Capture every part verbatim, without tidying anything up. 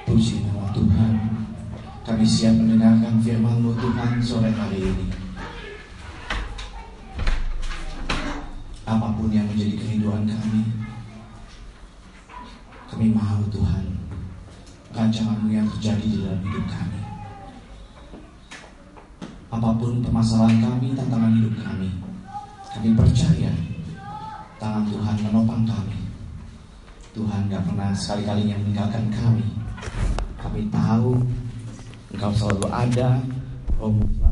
Puji nama Tuhan. Kami siap mendengarkan firman-Mu Tuhan sore hari ini. Apapun yang menjadi kerinduan kami, kami mau Tuhan, rancangan-Mu yang terjadi di dalam hidup kami. Apapun permasalahan kami, tantangan hidup kami, kami percaya tangan Tuhan menopang kami. Tuhan gak pernah sekali-kalinya meninggalkan kami. Kami tahu Engkau selalu ada. Oh,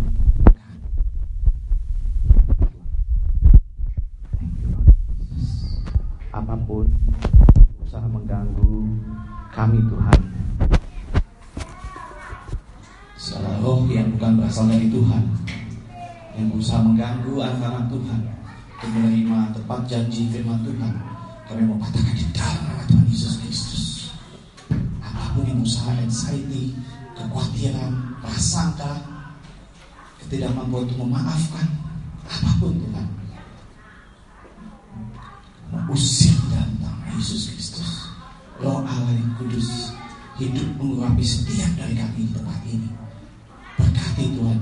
apapun usaha mengganggu kami Tuhan, segala roh yang bukan berasal dari Tuhan, yang berusaha mengganggu anak-anak Tuhan untuk menerima tepat janji firman Tuhan, kami mau patahkan di dalam nama Tuhan Yesus Kristus. Apapun yang usaha anxiety, kekhawatiran, prasangka, ketidakmampuan untuk memaafkan, apapun Tuhan, usir dalam nama Yesus Kristus. Roh Allah yang kudus hidup mengurapi setiap dari kami di tempat ini. Berkati Tuhan,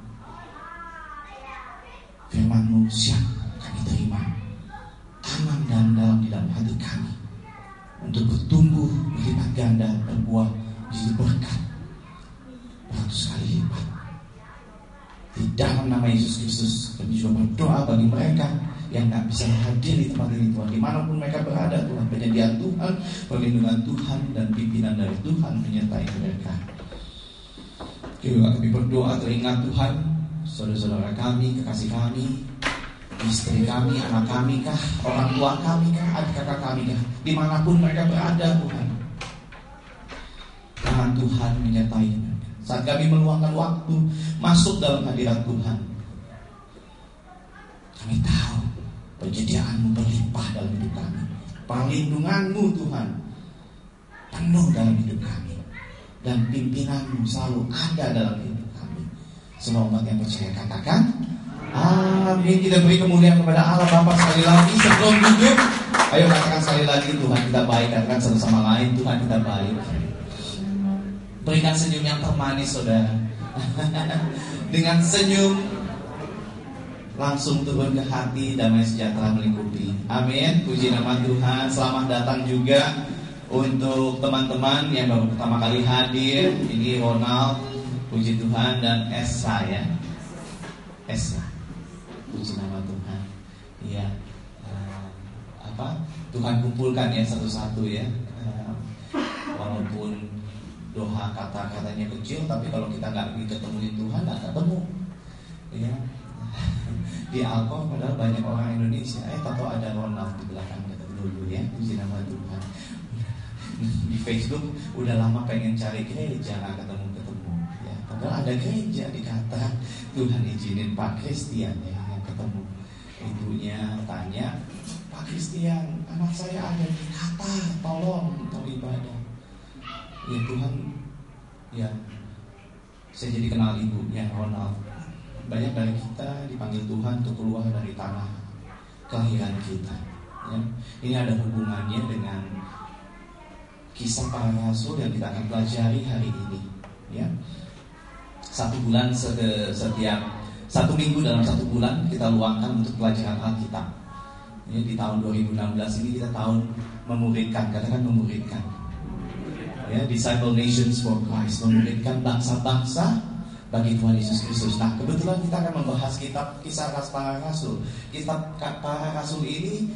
firman-Mu siap kami terima, tanam dan dalam di dalam hati kami untuk bertumbuh berlipat ganda, berbuah menjadi berkat beratus kali lipat. Di dalam nama Yesus Kristus kami juga berdoa bagi mereka yang tak bisa hadir di tempat ini Tuhan, dimanapun mereka berada Tuhan, penyediaan Tuhan, perlindungan Tuhan, dan pimpinan dari Tuhan menyertai mereka. Juga kami berdoa teringat Tuhan, saudara-saudara kami, kekasih kami, istri kami, anak kami kah, orang tua kami kah, adik kakak kami kah, dimanapun mereka berada Tuhan, tangan Tuhan menyertai mereka. Saat kami meluangkan waktu masuk dalam hadirat Tuhan, kami tahu penyediaan-Mu berlimpah dalam hidup kami, perlindungan-Mu Tuhan penuh dalam hidup kami, dan pimpinan-Mu selalu ada dalam hidup kami. Semua umat yang percaya katakan amin. Kita beri kemuliaan kepada Allah Bapa sekali lagi sebelum duduk. Ayo katakan sekali lagi, Tuhan kita baik. Katakan satu sama lain, Tuhan kita baik. Berikan senyum yang termanis saudara. Dengan senyum langsung turun ke hati, damai sejahtera melingkupi. Amin. Puji nama Tuhan. Selamat datang juga untuk teman-teman yang baru pertama kali hadir. Ini Ronald, puji Tuhan, dan Esa ya. Esa. Puji nama Tuhan. Iya. Uh, apa? Tuhan kumpulkan ya satu-satu ya. Uh, walaupun doa kata-katanya kecil, tapi kalau kita nggak ketemuin Tuhan, nggak ketemu. Ya. Di Alkoh padahal banyak orang Indonesia. Eh, tahu ada Ronald di belakang kita dulu ya. Puji nama Tuhan. Di Facebook udah lama pengen cari gereja, nggak ketemu-ketemu. Ya, padahal ada gereja di Qatar. Tuhan izinin Pak Christian ya yang ketemu. Ibunya tanya, Pak Christian, anak saya ada di Qatar, tolong untuk ibadah. Ya Tuhan, ya saya jadi kenal ibunya Ronald. Banyak dari kita dipanggil Tuhan untuk keluar dari tanah kelahiran kita. Ya. Ini ada hubungannya dengan kisah para rasul yang kita akan pelajari hari ini. Ya. Satu bulan setiap satu minggu dalam satu bulan kita luangkan untuk pelajaran Alkitab. Ya, di tahun dua ribu enam belas ini kita tahun memuridkan, katakan memuridkan. Ya, Disciple Nations for Christ, memuridkan bangsa-bangsa bagi Tuhan Yesus Kristus. Nah, kebetulan kita akan membahas kitab Kisah Para Rasul. Kitab Para Rasul ini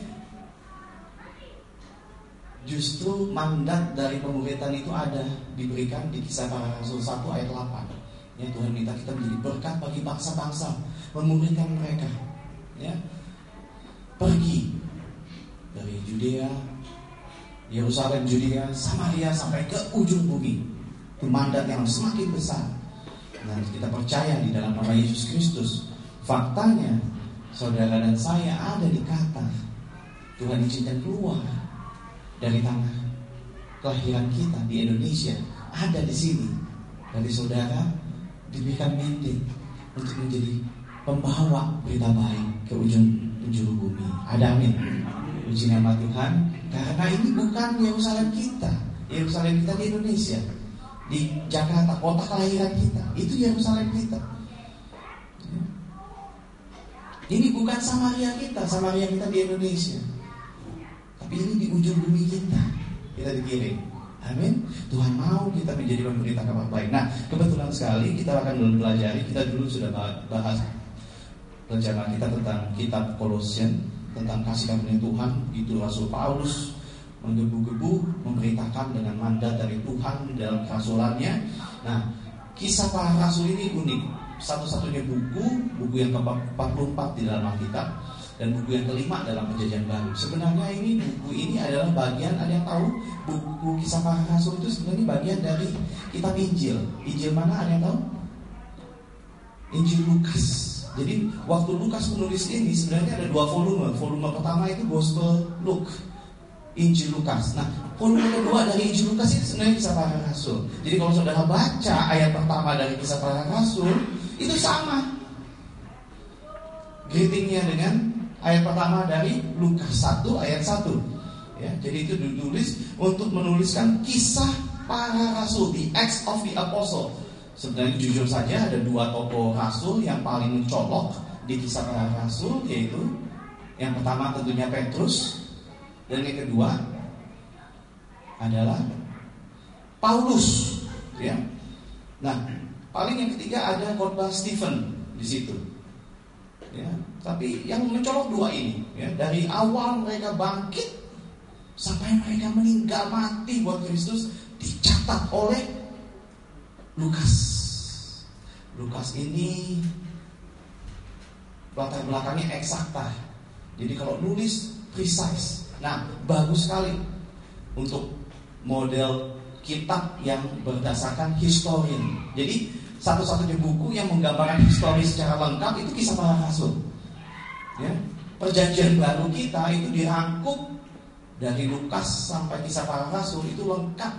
justru mandat dari pemuridan itu ada diberikan di Kisah Para Rasul satu ayat delapan. Ya, Tuhan minta kita menjadi berkat bagi bangsa-bangsa, memuridkan mereka. Ya, pergi dari Judea, Yerusalem, Judea, Samaria sampai ke ujung bumi. Itu mandat yang semakin besar. Nah, kita percaya di dalam nama Yesus Kristus. Faktanya, saudara dan saya ada di Qatar. Tuhan izinkan keluar dari tanah kelahiran kita di Indonesia, ada di sini. Dari saudara diberikan mandate untuk menjadi pembawa berita baik ke ujung penjuru bumi. Ada amin. Puji nama Tuhan. Karena ini bukan Yerusalem kita, Yerusalem kita di Indonesia. di Jakarta, kota kelahiran kita. Itu Yerusalem kita. Ini bukan Samaria kita, Samaria kita di Indonesia, tapi ini di ujung bumi kita. Kita dikirim. Amin. Tuhan mau kita menjadi pemberita kabar baik. Nah, kebetulan sekali kita akan belajar. Kita dulu sudah bahas rencana kita tentang kitab Kolosian, tentang kasih karunia Tuhan. Itu Rasul Paulus menggebu-gebu memberitakan dengan mandat dari Tuhan di dalam kerasulannya. Nah, kisah para rasul ini unik. Satu-satunya buku, buku yang ke empat puluh empat di dalam Alkitab, dan buku yang kelima dalam Perjanjian Baru. Sebenarnya ini buku ini adalah bagian, ada yang tahu buku kisah para rasul itu sebenarnya bagian dari kitab Injil. Injil mana, ada yang tahu? Injil Lukas. Jadi waktu Lukas menulis ini sebenarnya ada dua volume. Volume pertama itu Gospel Luke, Injil Lukas. Nah, volume kedua dari Injil Lukas itu sebenarnya kisah para rasul. Jadi kalau saudara baca ayat pertama dari kisah para rasul, itu sama greetingnya dengan ayat pertama dari Lukas satu ayat satu. Ya, jadi itu ditulis untuk menuliskan kisah para rasul, the Acts of the Apostle. Sebenarnya jujur saja ada dua tokoh rasul yang paling mencolok di kisah para rasul, yaitu yang pertama tentunya Petrus, dan yang kedua adalah Paulus. Ya. Nah, paling yang ketiga ada khotbah Stephen di situ. Ya, tapi yang mencolok dua ini, ya, dari awal mereka bangkit sampai mereka meninggal mati buat Kristus dicatat oleh Lukas. Lukas ini latar belakangnya eksakta. Jadi kalau nulis precise. Nah, bagus sekali untuk model kitab yang berdasarkan historian. Jadi satu-satunya buku yang menggambarkan histori secara lengkap itu kisah para rasul. Ya, Perjanjian Baru kita itu dirangkum dari Lukas sampai kisah para rasul itu lengkap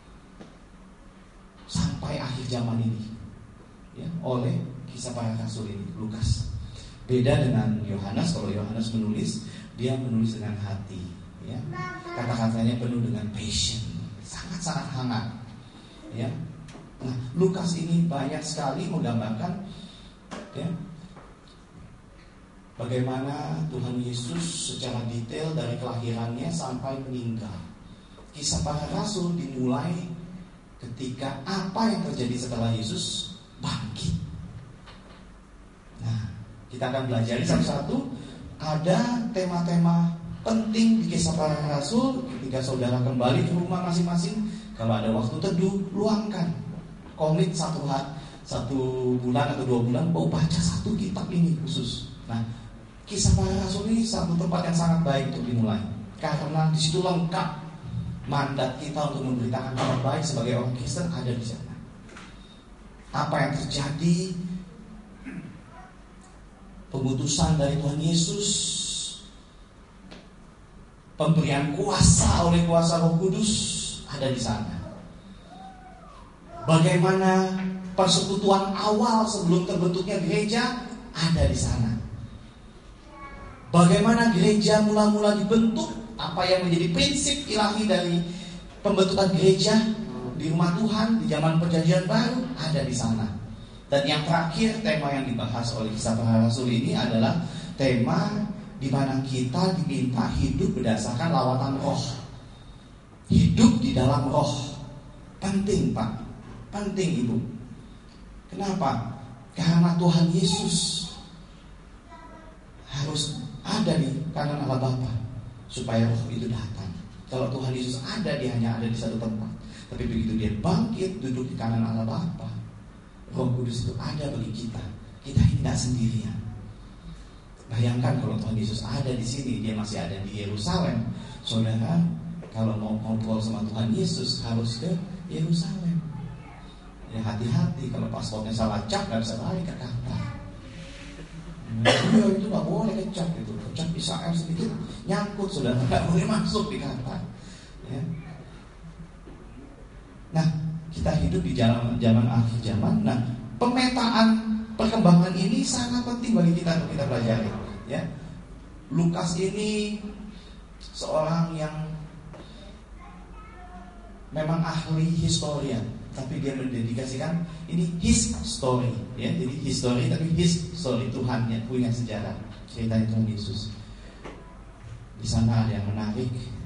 sampai akhir zaman ini, ya, oleh kisah para rasul ini, Lukas. Beda dengan Yohanes. Kalau Yohanes menulis, dia menulis dengan hati, ya. Kata-katanya penuh dengan passion, sangat-sangat hangat, ya. Nah, Lukas ini banyak sekali menggambarkan, ya, bagaimana Tuhan Yesus secara detail dari kelahirannya sampai meninggal. Kisah para rasul dimulai ketika apa yang terjadi setelah Yesus bangkit. Nah, kita akan belajar satu-satu. Ada tema-tema penting di kisah para rasul. Ketika saudara kembali ke rumah masing-masing, kalau ada waktu teduh, luangkan komit satu hari, satu bulan atau dua bulan, mau baca satu kitab ini khusus. Nah, kisah para rasul ini satu tempat yang sangat baik untuk dimulai, karena di situ lengkap mandat kita untuk memberitakan kabar baik sebagai orang Kristen ada di sana. Apa yang terjadi, pemutusan dari Tuhan Yesus, pemberian kuasa oleh kuasa Roh Kudus ada di sana. Bagaimana persekutuan awal sebelum terbentuknya gereja ada di sana. Bagaimana gereja mula-mula dibentuk, apa yang menjadi prinsip ilahi dari pembentukan gereja di rumah Tuhan di zaman Perjanjian Baru ada di sana. Dan yang terakhir, tema yang dibahas oleh kisah para rasul ini adalah tema di mana kita diminta hidup berdasarkan lawatan roh. Hidup di dalam roh. Penting, Pak. Penting, Ibu. Kenapa? Karena Tuhan Yesus harus ada di kanan Allah Bapa supaya roh itu datang. Kalau Tuhan Yesus ada, dia hanya ada di satu tempat. Tapi begitu dia bangkit duduk di kanan Allah Bapa, Roh Kudus itu ada bagi kita. Kita tidak sendirian. Bayangkan kalau Tuhan Yesus ada di sini, dia masih ada di Yerusalem. Saudara, kalau mau ngobrol sama Tuhan Yesus harus ke Yerusalem. Ya, hati-hati kalau paspornya salah cap, nggak bisa balik ke Qatar. Ya, itu nggak boleh kecap itu, kecap Israel sedikit nyangkut, saudara nggak boleh masuk di Qatar. Ya. Nah, kita hidup di zaman zaman akhir zaman. Nah, pemetaan perkembangan ini sangat penting bagi kita untuk kita pelajari. Ya, Lukas ini seorang yang memang ahli historian. tapi dia mendedikasikan ini his story, ya. Jadi history tapi his story, Tuhan yang punya sejarah cerita Tuhan Yesus. Di sana ada yang menarik.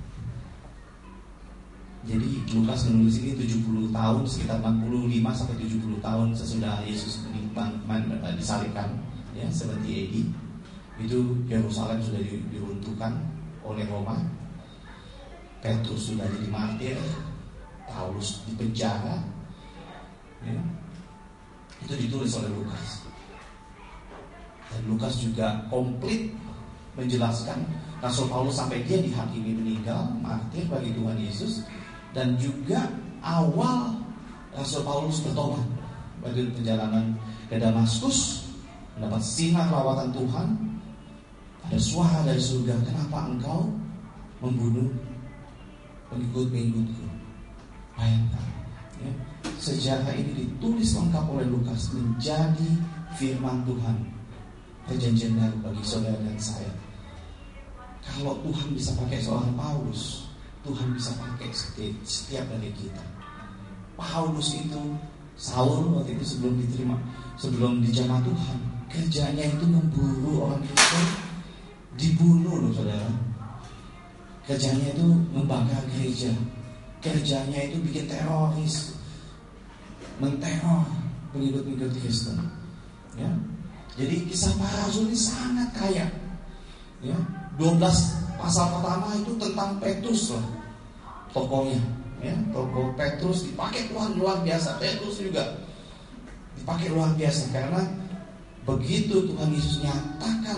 Jadi Lukas menulis ini tujuh puluh tahun, sekitar enam puluh lima sampai tujuh puluh tahun sesudah Yesus disalibkan, ya, seperti A D. Itu Yerusalem sudah diruntuhkan oleh Roma. Petrus sudah jadi martir, Paulus dipenjara, ya. Itu ditulis oleh Lukas. Dan Lukas juga komplit menjelaskan Rasul Paulus sampai dia dihakimi meninggal, martir bagi Tuhan Yesus. Dan juga awal Rasul Paulus bertobat pada perjalanan ke Damaskus, mendapat sinar lawatan Tuhan. Ada suara dari surga, kenapa engkau membunuh pengikut-pengikutku? Bayangkan, ya, sejarah ini ditulis lengkap oleh Lukas menjadi firman Tuhan, perjanjian baru bagi saudara dan saya. Kalau Tuhan bisa pakai seorang Paulus, Tuhan bisa pakai setiap, setiap dari kita. Paulus itu, Saul waktu itu sebelum diterima, sebelum dijamah Tuhan, kerjanya itu memburu orang Kristen, dibunuh loh saudara. Kerjanya itu membakar gereja, kerjanya itu bikin teroris, menteror pengikut-pengikut Kristen, ya. Jadi kisah para rasul ini sangat kaya, ya. dua belas pasal pertama itu tentang Petrus lah, tokohnya, ya. Tokoh Petrus dipakai Tuhan luar biasa. Petrus juga dipakai luar biasa karena begitu Tuhan Yesus nyatakan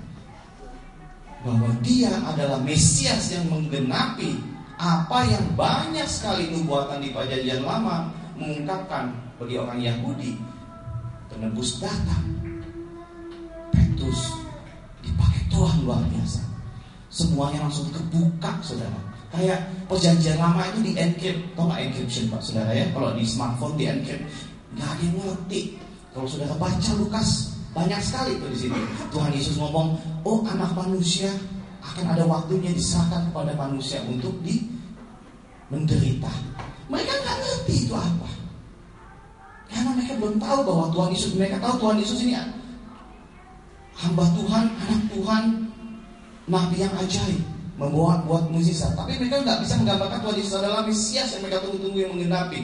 bahwa dia adalah Mesias yang menggenapi apa yang banyak sekali nubuatan di perjanjian lama mengungkapkan bagi orang Yahudi, penebus datang. Petrus dipakai Tuhan luar biasa. Semuanya langsung kebuka, saudara. Kayak perjanjian lama itu di encrypt, tau gak encryption Pak saudara ya? Kalau di smartphone di encrypt, nggak ada yang ngerti. Kalau saudara baca Lukas, banyak sekali tuh di sini. Tuhan Yesus ngomong, oh anak manusia akan ada waktunya diserahkan kepada manusia untuk di menderita. Mereka nggak ngerti itu apa, karena mereka belum tahu bahwa Tuhan Yesus. Mereka tahu Tuhan Yesus ini hamba Tuhan, anak Tuhan, nabi yang ajaib, membawa buat mukjizat. Tapi mereka nggak bisa menggambarkan Tuhan Yesus adalah Mesias yang mereka tunggu-tunggu yang menggenapi.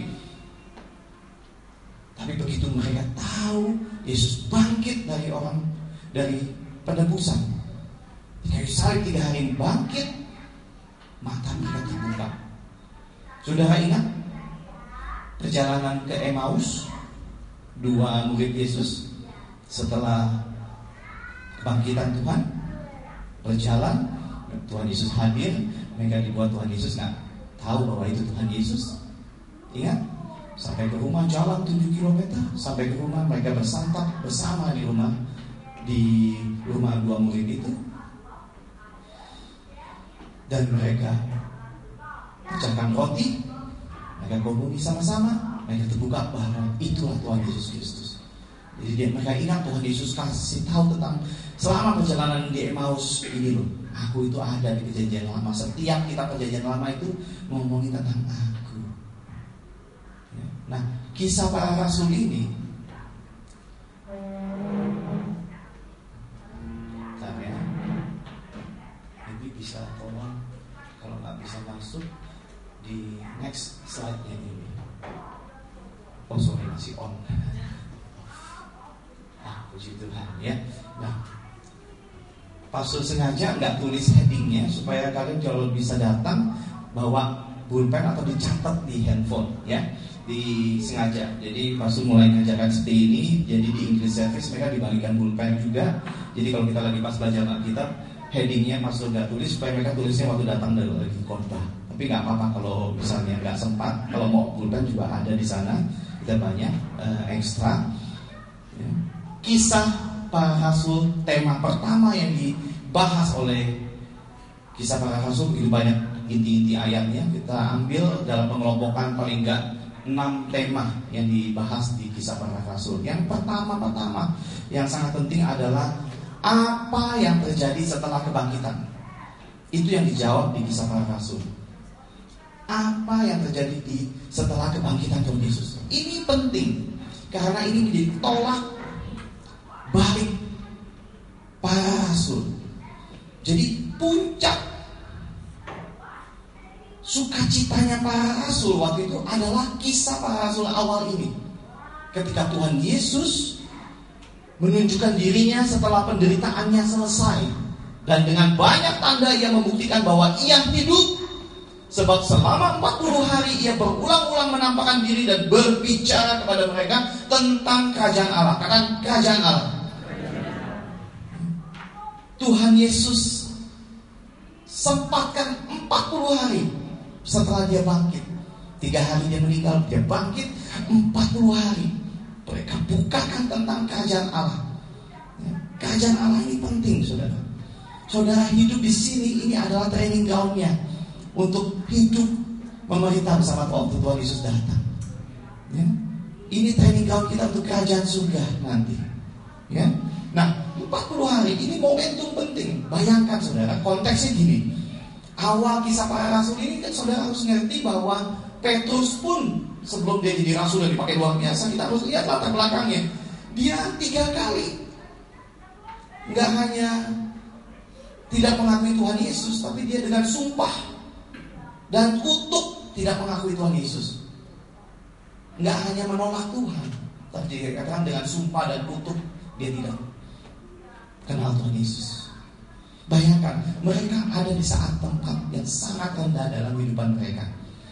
Tapi begitu mereka tahu Yesus bangkit dari orang, dari penebusan, di kayu salib tiga hari bangkit, mata mereka terbuka. Saudara ingat perjalanan ke Emmaus, dua murid Yesus setelah kebangkitan Tuhan berjalan, Tuhan Yesus hadir, mereka dibuat Tuhan Yesus nggak tahu bahwa itu Tuhan Yesus. Ingat? Sampai ke rumah jalan tujuh kilometer, sampai ke rumah mereka bersantap bersama di rumah di rumah dua murid itu, dan mereka pecahkan roti, mereka komuni sama-sama, mereka terbuka bahwa itulah Tuhan Yesus Kristus. Jadi dia, mereka ingat Tuhan Yesus kasih tahu tentang selama perjalanan di Emmaus ini loh, aku itu ada di perjanjian lama. Setiap kita perjanjian lama itu ngomongin tentang aku. Nah, kisah para rasul ini, bentar ya, ini bisa tolong kalau nggak bisa masuk di next slide-nya ini. Oh sorry, masih on. Ah, puji Tuhan ya. Nah, pastor sengaja nggak tulis headingnya supaya kalian kalau bisa datang bawa pulpen atau dicatat di handphone ya. Disengaja. Jadi pastor mulai mengajarkan seperti ini. Jadi di English service mereka dibagikan pulpen juga. Jadi kalau kita lagi pas belajar Alkitab, headingnya pastor nggak tulis supaya mereka tulisnya waktu datang dari lagi khotbah. Tapi nggak apa-apa kalau misalnya nggak sempat. Kalau mau pulpen juga ada di sana. Kita banyak uh, ekstra. Ya. Kisah para rasul, tema pertama yang dibahas oleh kisah para rasul itu banyak inti-inti ayatnya. Kita ambil dalam pengelompokan paling enggak enam tema yang dibahas di kisah para rasul. Yang pertama-pertama yang sangat penting adalah apa yang terjadi setelah kebangkitan. Itu yang dijawab di kisah para rasul. apa yang terjadi di setelah kebangkitan Tuhan Yesus. Ini penting karena ini menjadi tolak balik para rasul. Jadi puncak sukacitanya para rasul waktu itu adalah kisah para rasul awal ini. Ketika Tuhan Yesus menunjukkan dirinya setelah penderitaannya selesai, dan dengan banyak tanda ia membuktikan bahwa ia hidup. Sebab selama empat puluh hari ia berulang-ulang menampakkan diri dan berbicara kepada mereka tentang kerajaan Allah. Katakan kerajaan Allah. Tuhan Yesus sempatkan empat puluh hari setelah dia bangkit. Tiga hari dia meninggal, dia bangkit. Empat puluh hari mereka bukakan tentang kerajaan Allah. Kerajaan Allah ini penting, saudara. Saudara hidup di sini, ini adalah training groundnya untuk hidup memerintah bersama waktu Tuhan Yesus datang. Ya. Ini training ground kita untuk kerajaan surga nanti. Ya. Nah, empat puluh hari ini momentum penting. Bayangkan saudara, konteksnya gini. Awal kisah para rasul ini kan saudara harus ngerti bahwa Petrus pun sebelum dia jadi rasul dan dipakai luar biasa, kita harus lihat latar belakangnya. Dia tiga kali nggak hanya tidak mengakui Tuhan Yesus, tapi dia dengan sumpah dan kutuk tidak mengakui Tuhan Yesus. Nggak hanya menolak Tuhan, tapi dia katakan dengan sumpah dan kutuk dia tidak kenal Tuhan Yesus. Bayangkan, mereka ada di saat tempat yang sangat rendah dalam kehidupan mereka.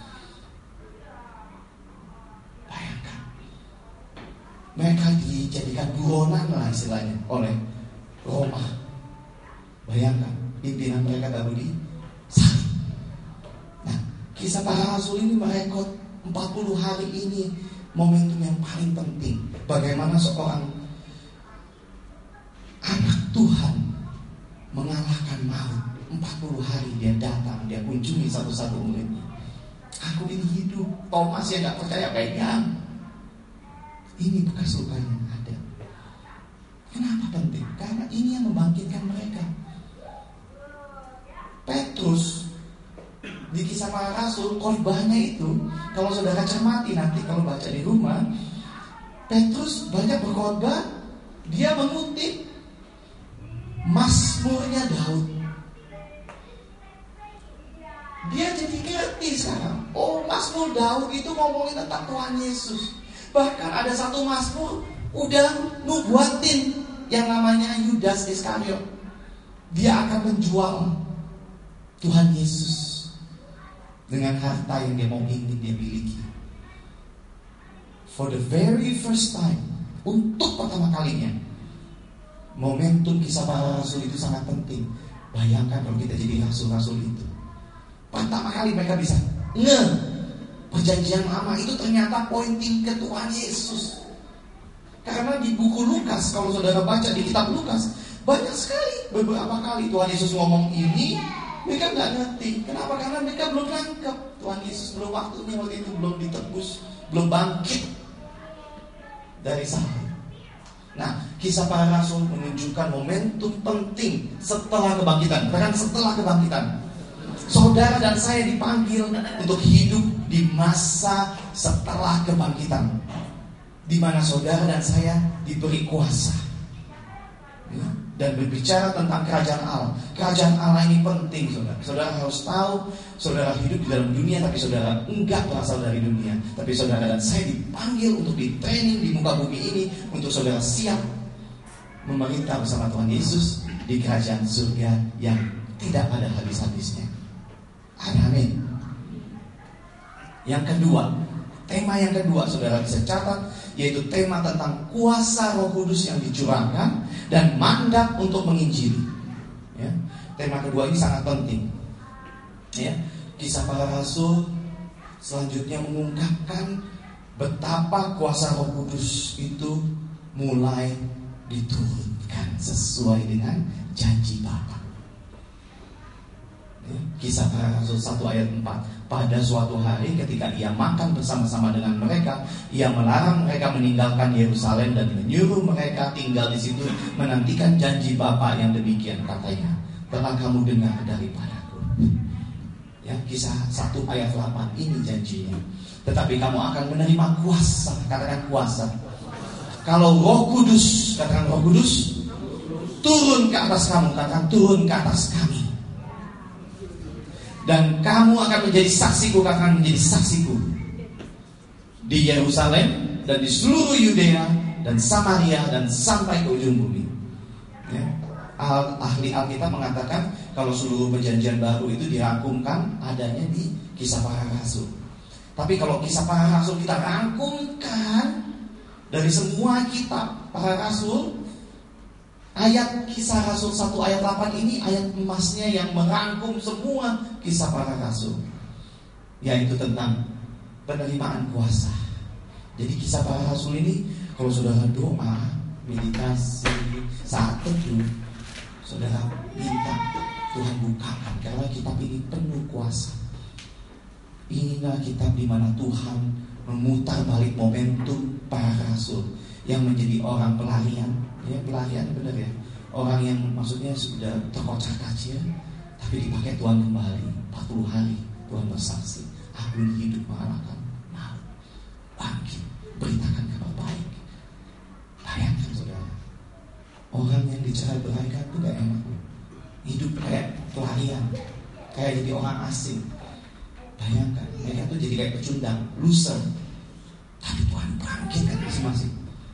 Bayangkan, mereka dijadikan buronan lah istilahnya oleh Roma. Bayangkan, pimpinan mereka taruh di salib. Nah, kisah para rasul ini merekod empat puluh hari ini momentum yang paling penting. Bagaimana seorang anak Tuhan mengalahkan maut. Empat puluh hari dia datang, dia kunjungi satu-satu muridnya. Aku ini hidup. Thomas yang gak percaya pegang. Ini bekas lukanya ada. Kenapa penting? Karena ini yang membangkitkan mereka. Petrus di kisah para rasul, khotbahnya itu kalau saudara cermati nanti kalau baca di rumah, Petrus banyak berkhotbah. Dia mengutip Mazmurnya Daud. Dia jadi ngerti sekarang. Oh, Mazmur Daud itu ngomongin tentang Tuhan Yesus. Bahkan ada satu Mazmur udah nubuatin yang namanya Yudas Iskariot. Dia akan menjual Tuhan Yesus dengan harta yang dia mau ingin dia miliki. For the very first time, untuk pertama kalinya, momentum kisah para rasul itu sangat penting. Bayangkan kalau kita jadi rasul-rasul itu. Pertama kali mereka bisa nge perjanjian lama itu ternyata pointing ke Tuhan Yesus. Karena di buku Lukas, kalau saudara baca di kitab Lukas, banyak sekali beberapa kali Tuhan Yesus ngomong ini, mereka nggak ngerti. Kenapa? Karena mereka belum nangkep Tuhan Yesus, belum waktunya waktu itu, belum ditebus, belum bangkit dari salib. Nah, kisah para rasul menunjukkan momentum penting setelah kebangkitan. Bahkan setelah kebangkitan, saudara dan saya dipanggil untuk hidup di masa setelah kebangkitan, di mana saudara dan saya diberi kuasa, ya, dan berbicara tentang kerajaan Allah. Kerajaan Allah ini penting, saudara. Saudara harus tahu, saudara hidup di dalam dunia, tapi saudara enggak berasal dari dunia. Tapi saudara dan saya dipanggil untuk di training di muka bumi ini, untuk saudara siap memerintah bersama Tuhan Yesus di kerajaan surga yang tidak ada habis-habisnya. Amin. Yang kedua, tema yang kedua saudara bisa catat, yaitu tema tentang kuasa Roh Kudus yang dicurahkan dan mandat untuk menginjili. Ya, tema kedua ini sangat penting. Ya, kisah para rasul selanjutnya mengungkapkan betapa kuasa Roh Kudus itu mulai diturunkan sesuai dengan janji Bapa. Ya, kisah para rasul satu ayat empat. Pada suatu hari ketika ia makan bersama-sama dengan mereka, ia melarang mereka meninggalkan Yerusalem dan menyuruh mereka tinggal di situ menantikan janji Bapa yang demikian. Katanya, telah kamu dengar daripadaku. Ya, Kisah satu ayat delapan ini janjinya. Tetapi kamu akan menerima kuasa, katakan kuasa. Kalau Roh Kudus, katakan Roh Kudus, turun ke atas kamu, katakan turun ke atas kami. Dan kamu akan menjadi saksiku, katakan menjadi saksiku di Yerusalem dan di seluruh Yudea dan Samaria dan sampai ke ujung bumi. Ya. Ahli Alkitab mengatakan kalau seluruh perjanjian baru itu dirangkumkan adanya di Kisah Para Rasul. Tapi kalau Kisah Para Rasul kita rangkumkan dari semua kitab Para Rasul, ayat Kisah Rasul satu ayat delapan ini ayat emasnya yang merangkum semua Kisah Para Rasul, yaitu tentang penerimaan kuasa. Jadi Kisah Para Rasul ini kalau saudara doa, meditasi, saat teduh, saudara minta Tuhan bukakan, karena kitab ini penuh kuasa. Inilah kitab di mana Tuhan memutar balik momentum para rasul yang menjadi orang pelarian. Ya, pelarian benar ya. Orang yang maksudnya sudah terkocak-kacir, tapi dipakai Tuhan kembali. empat puluh hari Tuhan bersaksi, aku ini hidup mengalahkan maut, bangkit, beritakan kabar baik. Bayangkan saudara, orang yang dicerai-beraikan itu gak enak, hidup kayak pelarian, kayak jadi orang asing. Bayangkan, mereka tuh jadi kayak pecundang, loser. Tapi Tuhan bangkitkan masing-masing.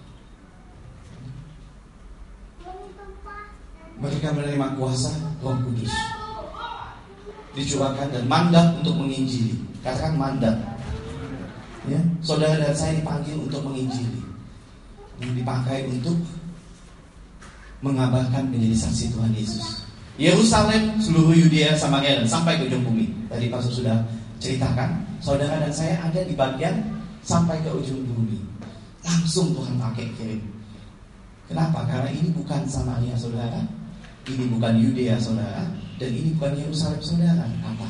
Mereka menerima kuasa Roh Kudus, dicurahkan dan mandat untuk menginjili. Katakan mandat. Ya, saudara dan saya dipanggil untuk menginjili, yang dipakai untuk mengabarkan menjadi saksi Tuhan Yesus. Yerusalem, seluruh Yudea, Samaria dan sampai ke ujung bumi. Tadi pastor sudah ceritakan, saudara dan saya ada di bagian sampai ke ujung bumi. Langsung Tuhan pakai kirim. Kenapa? Karena ini bukan Samaria saudara, ini bukan Yudea saudara, dan ini bukan Yerusalem saudara. Apa?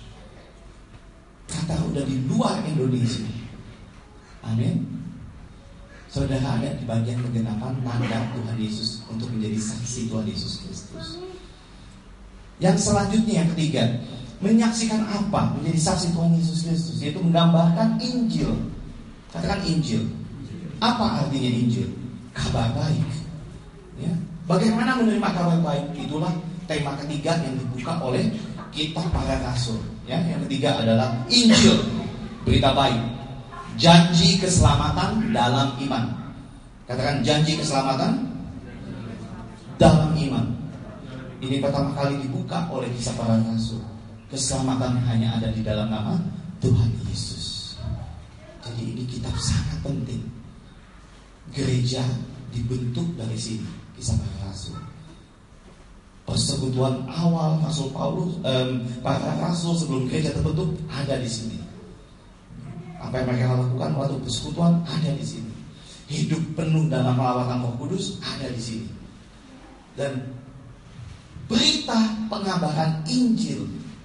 Kata udah di luar Indonesia. Amin. Saudara ada di bagian penggenapan mandat Tuhan Yesus untuk menjadi saksi Tuhan Yesus Kristus. Yang selanjutnya yang ketiga, menyaksikan apa? Menjadi saksi Tuhan Yesus Kristus, yaitu menggambarkan Injil. Katakan Injil. Apa artinya Injil? Kabar baik. Ya. Bagaimana menerima kabar baik? Itulah tema ketiga yang dibuka oleh kitab Para Rasul. Ya, yang ketiga adalah Injil, berita baik. Janji keselamatan dalam iman. Katakan janji keselamatan dalam iman. Ini pertama kali dibuka oleh Kisah Para Rasul. Keselamatan hanya ada di dalam nama Tuhan Yesus. Jadi ini kitab sangat penting. Gereja dibentuk dari sini, Kisah Para Rasul. Persekutuan awal Rasul Paulus, um, para rasul sebelum gereja terbentuk ada di sini. Apa yang mereka lakukan waktu persekutuan ada di sini. Hidup penuh dalam lawatan Roh Kudus ada di sini. Dan berita pengabaran Injil,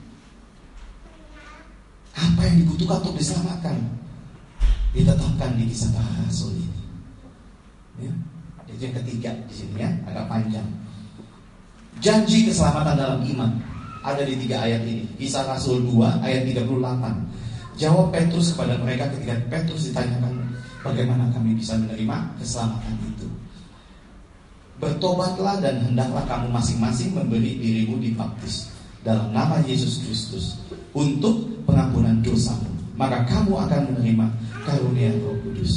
apa yang dibutuhkan untuk diselamatkan, ditetapkan di Kisah Para Rasul ini. Ya, itu yang ketiga di sini ya, agak panjang. Janji keselamatan dalam iman ada di tiga ayat ini. Kisah Rasul dua ayat tiga puluh delapan. Jawab Petrus kepada mereka ketika Petrus ditanyakan bagaimana kami bisa menerima keselamatan itu. Bertobatlah dan hendaklah kamu masing-masing memberi dirimu dibaptis dalam nama Yesus Kristus untuk pengampunan dosamu, maka kamu akan menerima karunia Roh Kudus.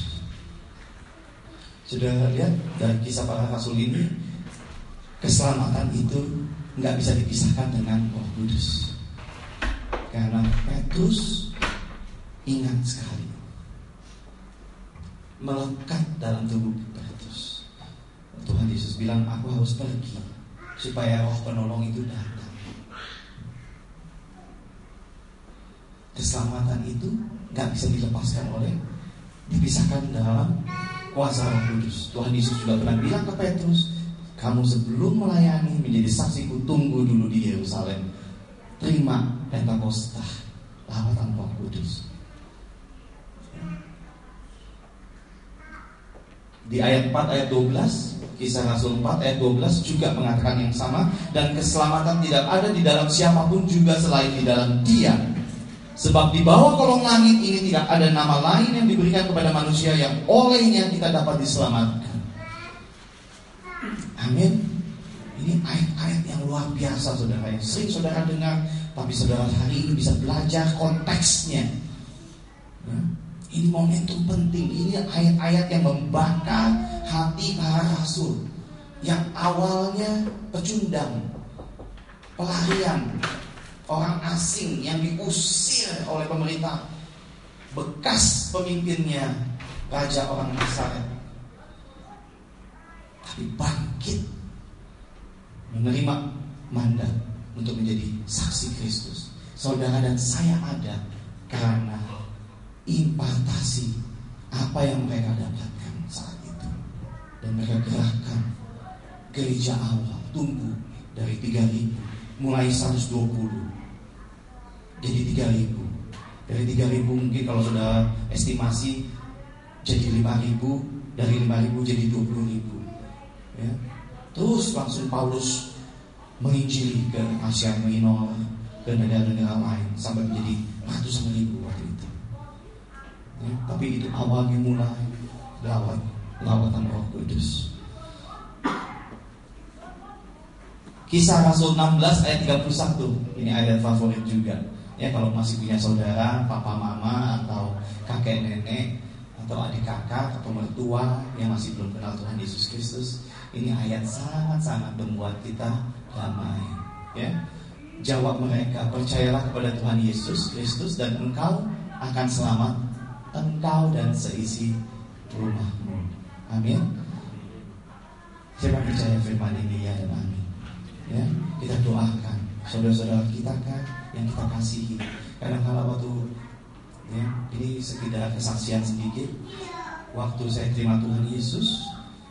Sudah lihat dari Kisah Para Rasul ini, keselamatan itu nggak bisa dipisahkan dengan Roh Kudus. Karena Petrus ingat sekali, melekat dalam tubuh Petrus. Tuhan Yesus bilang, aku harus pergi supaya Roh Penolong itu datang. Keselamatan itu gak bisa dilepaskan oleh, dipisahkan dalam kuasa Roh Kudus. Tuhan Yesus juga pernah bilang ke Petrus, kamu sebelum melayani menjadi saksiku, tunggu dulu di Yerusalem, terima Pentakosta, lawatan Roh Kudus. Di ayat empat ayat dua belas Kisah Rasul empat ayat dua belas juga mengatakan yang sama. Dan keselamatan tidak ada di dalam siapapun juga selain di dalam Dia. Sebab di bawah kolong langit ini tidak ada nama lain yang diberikan kepada manusia yang olehnya kita dapat diselamatkan. Amin. Ini ayat-ayat yang luar biasa, saudara, yang sering saudara dengar, tapi saudara hari ini bisa belajar konteksnya. Ya. Ini momentum penting. Ini ayat-ayat yang membakar hati para rasul, yang awalnya pecundang, pelarian, orang asing yang diusir oleh pemerintah, bekas pemimpinnya raja orang Nazaret, tapi bangkit menerima mandat untuk menjadi saksi Kristus. Saudara dan saya ada karena impartasi apa yang mereka dapatkan saat itu. Dan mereka gerakkan gereja awal tumbuh dari tiga ribu, mulai seratus dua puluh jadi tiga ribu. Dari tiga ribu mungkin kalau sudah estimasi jadi lima ribu, dari lima ribu jadi dua puluh ribu. Ya. Terus langsung Paulus menginjili ke Asia Minor, ke negara-negara lain sampai menjadi ratusan ribu waktu itu. Ya, tapi itu awalnya mulai lewat lawatan Roh Kudus. Kisah Rasul enam belas ayat tiga puluh satu. Ini ayat favorit juga. Ya, kalau masih punya saudara, papa mama atau kakek nenek atau adik kakak atau mertua yang masih belum kenal Tuhan Yesus Kristus, ini ayat sangat-sangat membuat kita damai. Ya, jawab mereka, percayalah kepada Tuhan Yesus Kristus dan engkau akan selamat, engkau dan seisi rumahmu. Amin. Siapa percaya firman ini ya dan amin. Ya, kita doakan saudara-saudara kita kan yang kita kasihi. Kadang-kadang waktu ya, ini sekedar kesaksian sedikit. Waktu saya terima Tuhan Yesus,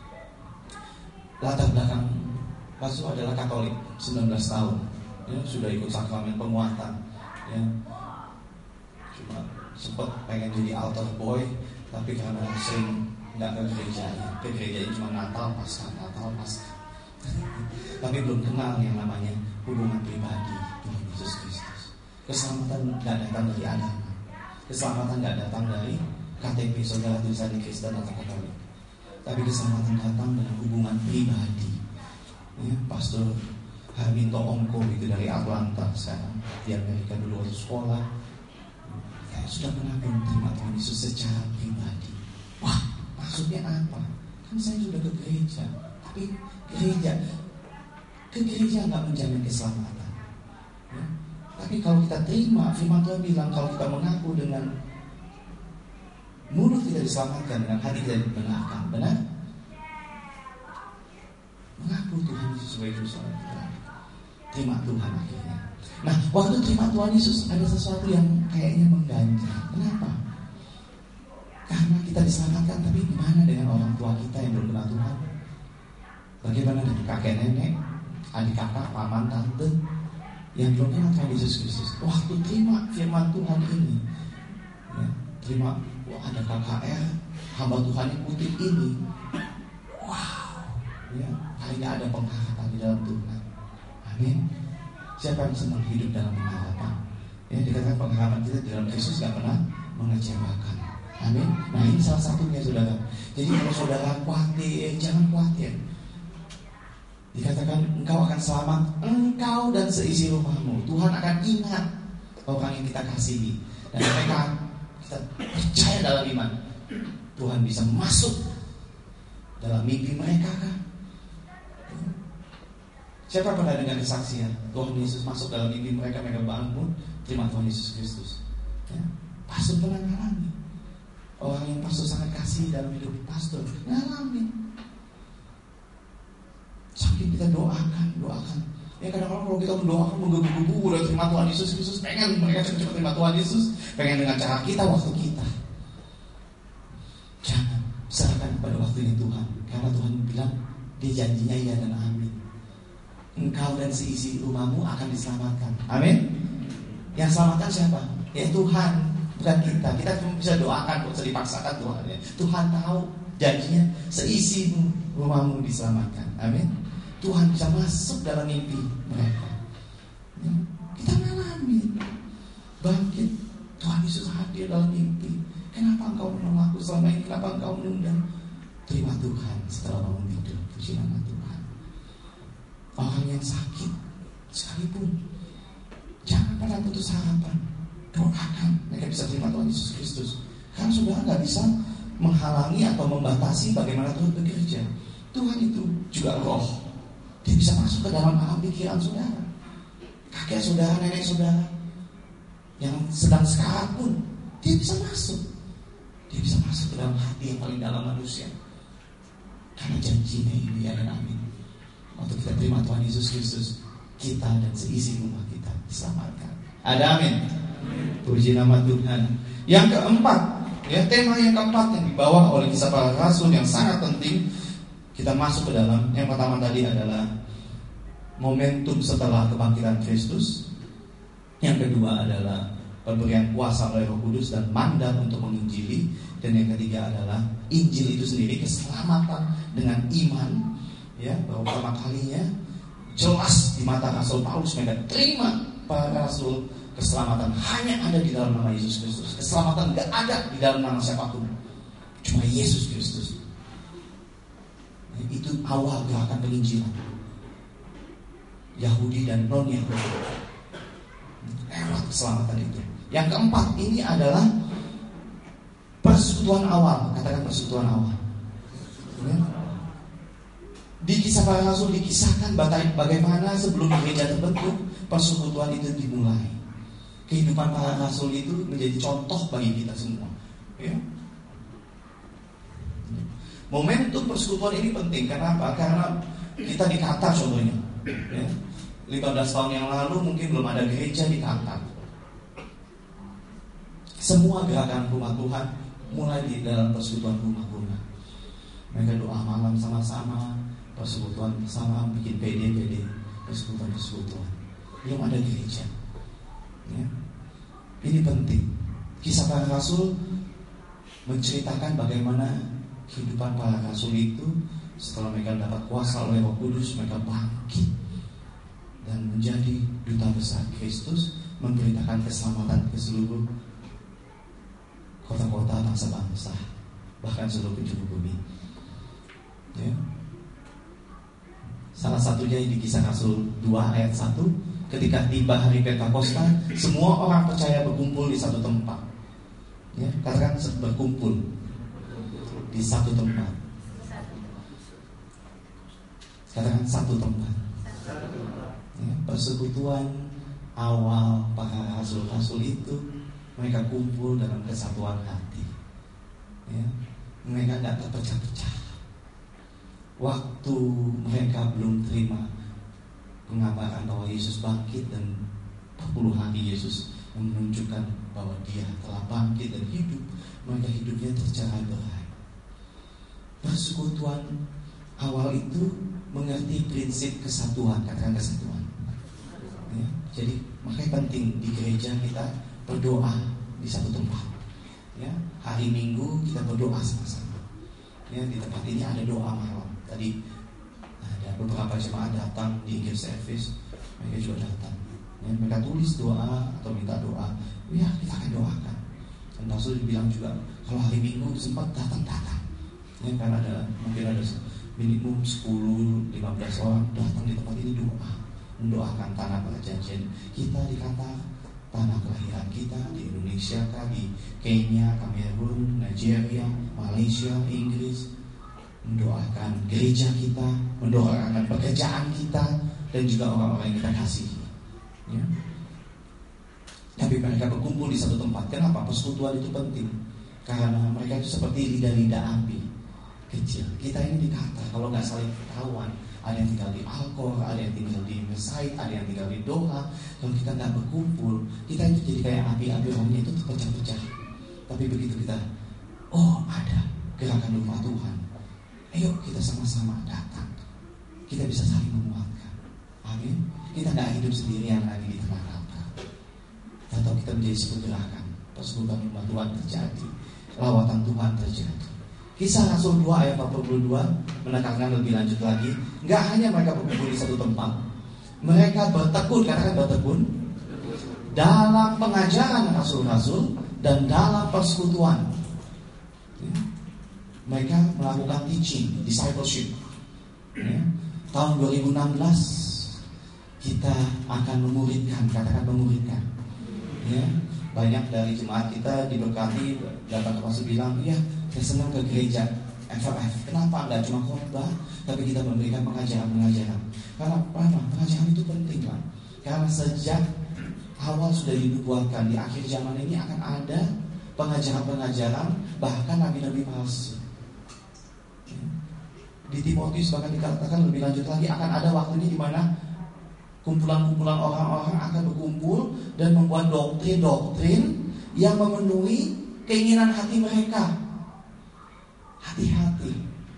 latar belakang Rasul adalah Katolik, sembilan belas tahun. Ya, sudah ikut sakramen penguatan. Ya. Cuma sempat pengen jadi altar boy, tapi karena sering nggak ke gereja, ke gereja cuma Natal, Paskah, Natal, Paskah. Tapi belum kenal yang namanya hubungan pribadi Tuhan Yesus Kristus. Keselamatan nggak datang dari agama, keselamatan nggak datang dari K T P saudara tulisan Kristen atau Katolik, tapi keselamatan datang dengan hubungan pribadi. Ya, Pastor Harminto Ongko itu dari Atlanta sekarang di Amerika dulu waktu sekolah. Saya sudah pernah menerima Tuhan Yesus secara pribadi. Wah, maksudnya apa? Kan saya sudah ke gereja, tapi gereja ke gereja nggak menjamin keselamatan. Ya. Tapi kalau kita terima, firman Tuhan bilang kalau kita mengaku dengan mulut kita diselamatkan, dengan hati kita dibenarkan, benar? Mengaku Tuhan Yesus sebagai Tuhan kita, terima Tuhan akhirnya. Nah, waktu terima Tuhan Yesus ada sesuatu yang kayaknya mengganjal. Kenapa? Karena kita diselamatkan, tapi gimana dengan orang tua kita yang belum kenal Tuhan? Bagaimana dengan kakek nenek, adik kakak, paman, tante yang belum kenal Tuhan Yesus Kristus? Waktu terima firman Tuhan ini, ya, terima, wah, ada K K R, hamba Tuhan yang putih ini, wow, ya, akhirnya ada pengharapan di dalam Tuhan. Amin. Siapa yang senang hidup dalam pengharapan? Ya, dikatakan pengharapan kita di dalam Kristus gak pernah mengecewakan. Amin. Nah, ini salah satunya, saudara. Jadi kalau saudara khawatir, jangan khawatir. Dikatakan engkau akan selamat, engkau dan seisi rumahmu. Tuhan akan ingat orang yang kita kasihi, dan mereka kita percaya dalam iman. Tuhan bisa masuk dalam mimpi mereka kan? Siapa pernah dengar kesaksian Tuhan Yesus masuk dalam mimpi mereka, mereka bangun terima Tuhan Yesus Kristus? Ya, pastor pernah ngalami. Orang yang pastor sangat kasih dalam hidup pastor ngalami. Sampai kita doakan, doakan. Ya kadang-kadang kalau kita mendoakan menggebu-gebu udah terima Tuhan Yesus Kristus, pengen mereka cepat-cepat terima Tuhan Yesus, pengen dengan cara kita, waktu kita. Jangan serahkan pada waktunya Tuhan, karena Tuhan bilang dia janjinya iya dan amin. Engkau dan seisi rumahmu akan diselamatkan. Amin. Yang selamatkan siapa? Ya Tuhan, bukan kita. Kita cuma bisa doakan, kok bisa dipaksakan Tuhan. Ya. Tuhan tahu janjinya seisi rumahmu diselamatkan. Amin. Tuhan bisa masuk dalam mimpi mereka. Ya. Kita mengalami bangkit. Tuhan Yesus hadir dalam mimpi. Kenapa engkau menolakku selama ini? Kenapa engkau menunda? Terima Tuhan setelah bangun tidur. Puji nama Tuhan. Orang yang sakit sekalipun, jangan pernah putus harapan. Doakan mereka bisa terima Tuhan Yesus Kristus. Karena saudara gak bisa menghalangi atau membatasi bagaimana Tuhan bekerja. Tuhan itu juga roh. Dia bisa masuk ke dalam alam pikiran saudara, kakek saudara, nenek saudara yang sedang sekarat pun dia bisa masuk. Dia bisa masuk ke dalam hati yang paling dalam manusia. Karena janjinya ini ya dan amin. Waktu kita terima Tuhan Yesus Kristus, kita dan seisi rumah kita diselamatkan. Ada amin. Puji nama Tuhan. Yang keempat, ya, tema yang keempat yang dibawa oleh Kisah Para Rasul yang sangat penting kita masuk ke dalam. Yang pertama tadi adalah momentum setelah kebangkitan Kristus. Yang kedua adalah pemberian kuasa oleh Roh Kudus dan mandat untuk menginjili. Dan yang ketiga adalah Injil itu sendiri, keselamatan dengan iman. Ya, baru pertama kalinya jelas di mata Rasul Paulus mereka terima para rasul. Keselamatan hanya ada di dalam nama Yesus Kristus. Keselamatan gak ada di dalam nama siapapun, cuma Yesus Kristus. Itu awal gerakan penginjilan Yahudi dan non-Yahudi. Lewat keselamatan itu. Yang keempat ini adalah persekutuan awal. Katakan persekutuan awal. Ya. Di Kisah Para Rasul dikisahkan bagaimana sebelum gereja terbentuk persekutuan itu dimulai. Kehidupan para rasul itu menjadi contoh bagi kita semua. Ya. Momentum persekutuan ini penting. Kenapa? Karena kita di Qatar contohnya. Ya. lima belas tahun yang lalu mungkin belum ada gereja di Qatar. Semua gerakan rumah Tuhan mulai di dalam persekutuan rumah-rumah. Mereka doa malam sama-sama, persekutuan bersama, bikin P D P D, persekutuan-persekutuan. Belum ada gereja. Ya. Ini penting. Kisah Para Rasul menceritakan bagaimana kehidupan para rasul itu setelah mereka dapat kuasa oleh Roh Kudus, mereka bangkit dan menjadi duta besar Kristus, memberitakan keselamatan ke seluruh kota-kota, bangsa-bangsa, bahkan seluruh penjuru bumi. Ya. Salah satunya di Kisah Rasul dua ayat satu. Ketika tiba hari Pentakosta, semua orang percaya berkumpul di satu tempat. Ya, katakan berkumpul di satu tempat. Katakan satu tempat. Ya, persekutuan awal para rasul-rasul itu mereka kumpul dalam kesatuan hati. Ya, mereka tidak terpecah-pecah. Waktu mereka belum terima pengabaran bahwa Yesus bangkit dan empat puluh hari Yesus menunjukkan bahwa dia telah bangkit dan hidup, mereka hidupnya tercerai-berai. Persekutuan awal itu mengerti prinsip kesatuan, katakan kesatuan. Ya, jadi makanya penting di gereja kita berdoa di satu tempat. Ya, hari Minggu kita berdoa sama-sama. Ya, di tempat ini ada doa malam. Tadi ada beberapa jemaat datang di English Service, mereka juga datang. Ya, mereka tulis doa atau minta doa. Ya, kita akan doakan. Dan Rasul bilang juga kalau hari Minggu sempat datang-datang. Ya, karena ada mungkin ada minimum sepuluh sampai lima belas orang datang di tempat ini doa, mendoakan tanah perjanjian kita di Qatar, tanah kelahiran kita di Indonesia, di Kenya, Kamerun, Nigeria, Malaysia, Inggris, mendoakan gereja kita, mendoakan pekerjaan kita, dan juga orang-orang yang kita kasihi. Ya. Tapi mereka berkumpul di satu tempat. Kenapa? Persekutuan itu penting. Karena mereka itu seperti lidah-lidah api kecil. Kita ini di Qatar, kalau nggak saling ketahuan, ada yang tinggal di Alkor, ada yang tinggal di Mesaid, ada yang tinggal di Doha. Kalau kita nggak berkumpul, kita itu jadi kayak api-api rohnya itu terpecah-pecah. Tapi begitu kita, oh ada gerakan rumah Tuhan, ayo kita sama-sama datang. Kita bisa saling menguatkan. Amin. Kita nggak hidup sendirian lagi di tengah Qatar. Atau kita menjadi sebuah gerakan. Persekutuan rumah Tuhan terjadi, lawatan Tuhan terjadi. Kisah Rasul dua ayat empat puluh dua menekankan lebih lanjut lagi. Nggak hanya mereka berkumpul di satu tempat, mereka bertekun, katakan bertekun, dalam pengajaran rasul-rasul dan dalam persekutuan. Ya. Mereka melakukan teaching, discipleship. Ya. Tahun dua ribu enam belas kita akan memuridkan, katakan memuridkan. Ya. Banyak dari jemaat kita diberkati, dapat termasuk bilang, iya saya senang ke gereja F F F. Kenapa? Enggak cuma khotbah, tapi kita memberikan pengajaran-pengajaran. Karena apa? Pengajaran itu penting, Pak. Karena sejak awal sudah dinubuatkan di akhir zaman ini akan ada pengajaran-pengajaran, bahkan nabi-nabi palsu. Di Timotius bahkan dikatakan lebih lanjut lagi, akan ada waktunya di mana kumpulan-kumpulan orang-orang akan berkumpul dan membuat doktrin-doktrin yang memenuhi keinginan hati mereka. Hati-hati.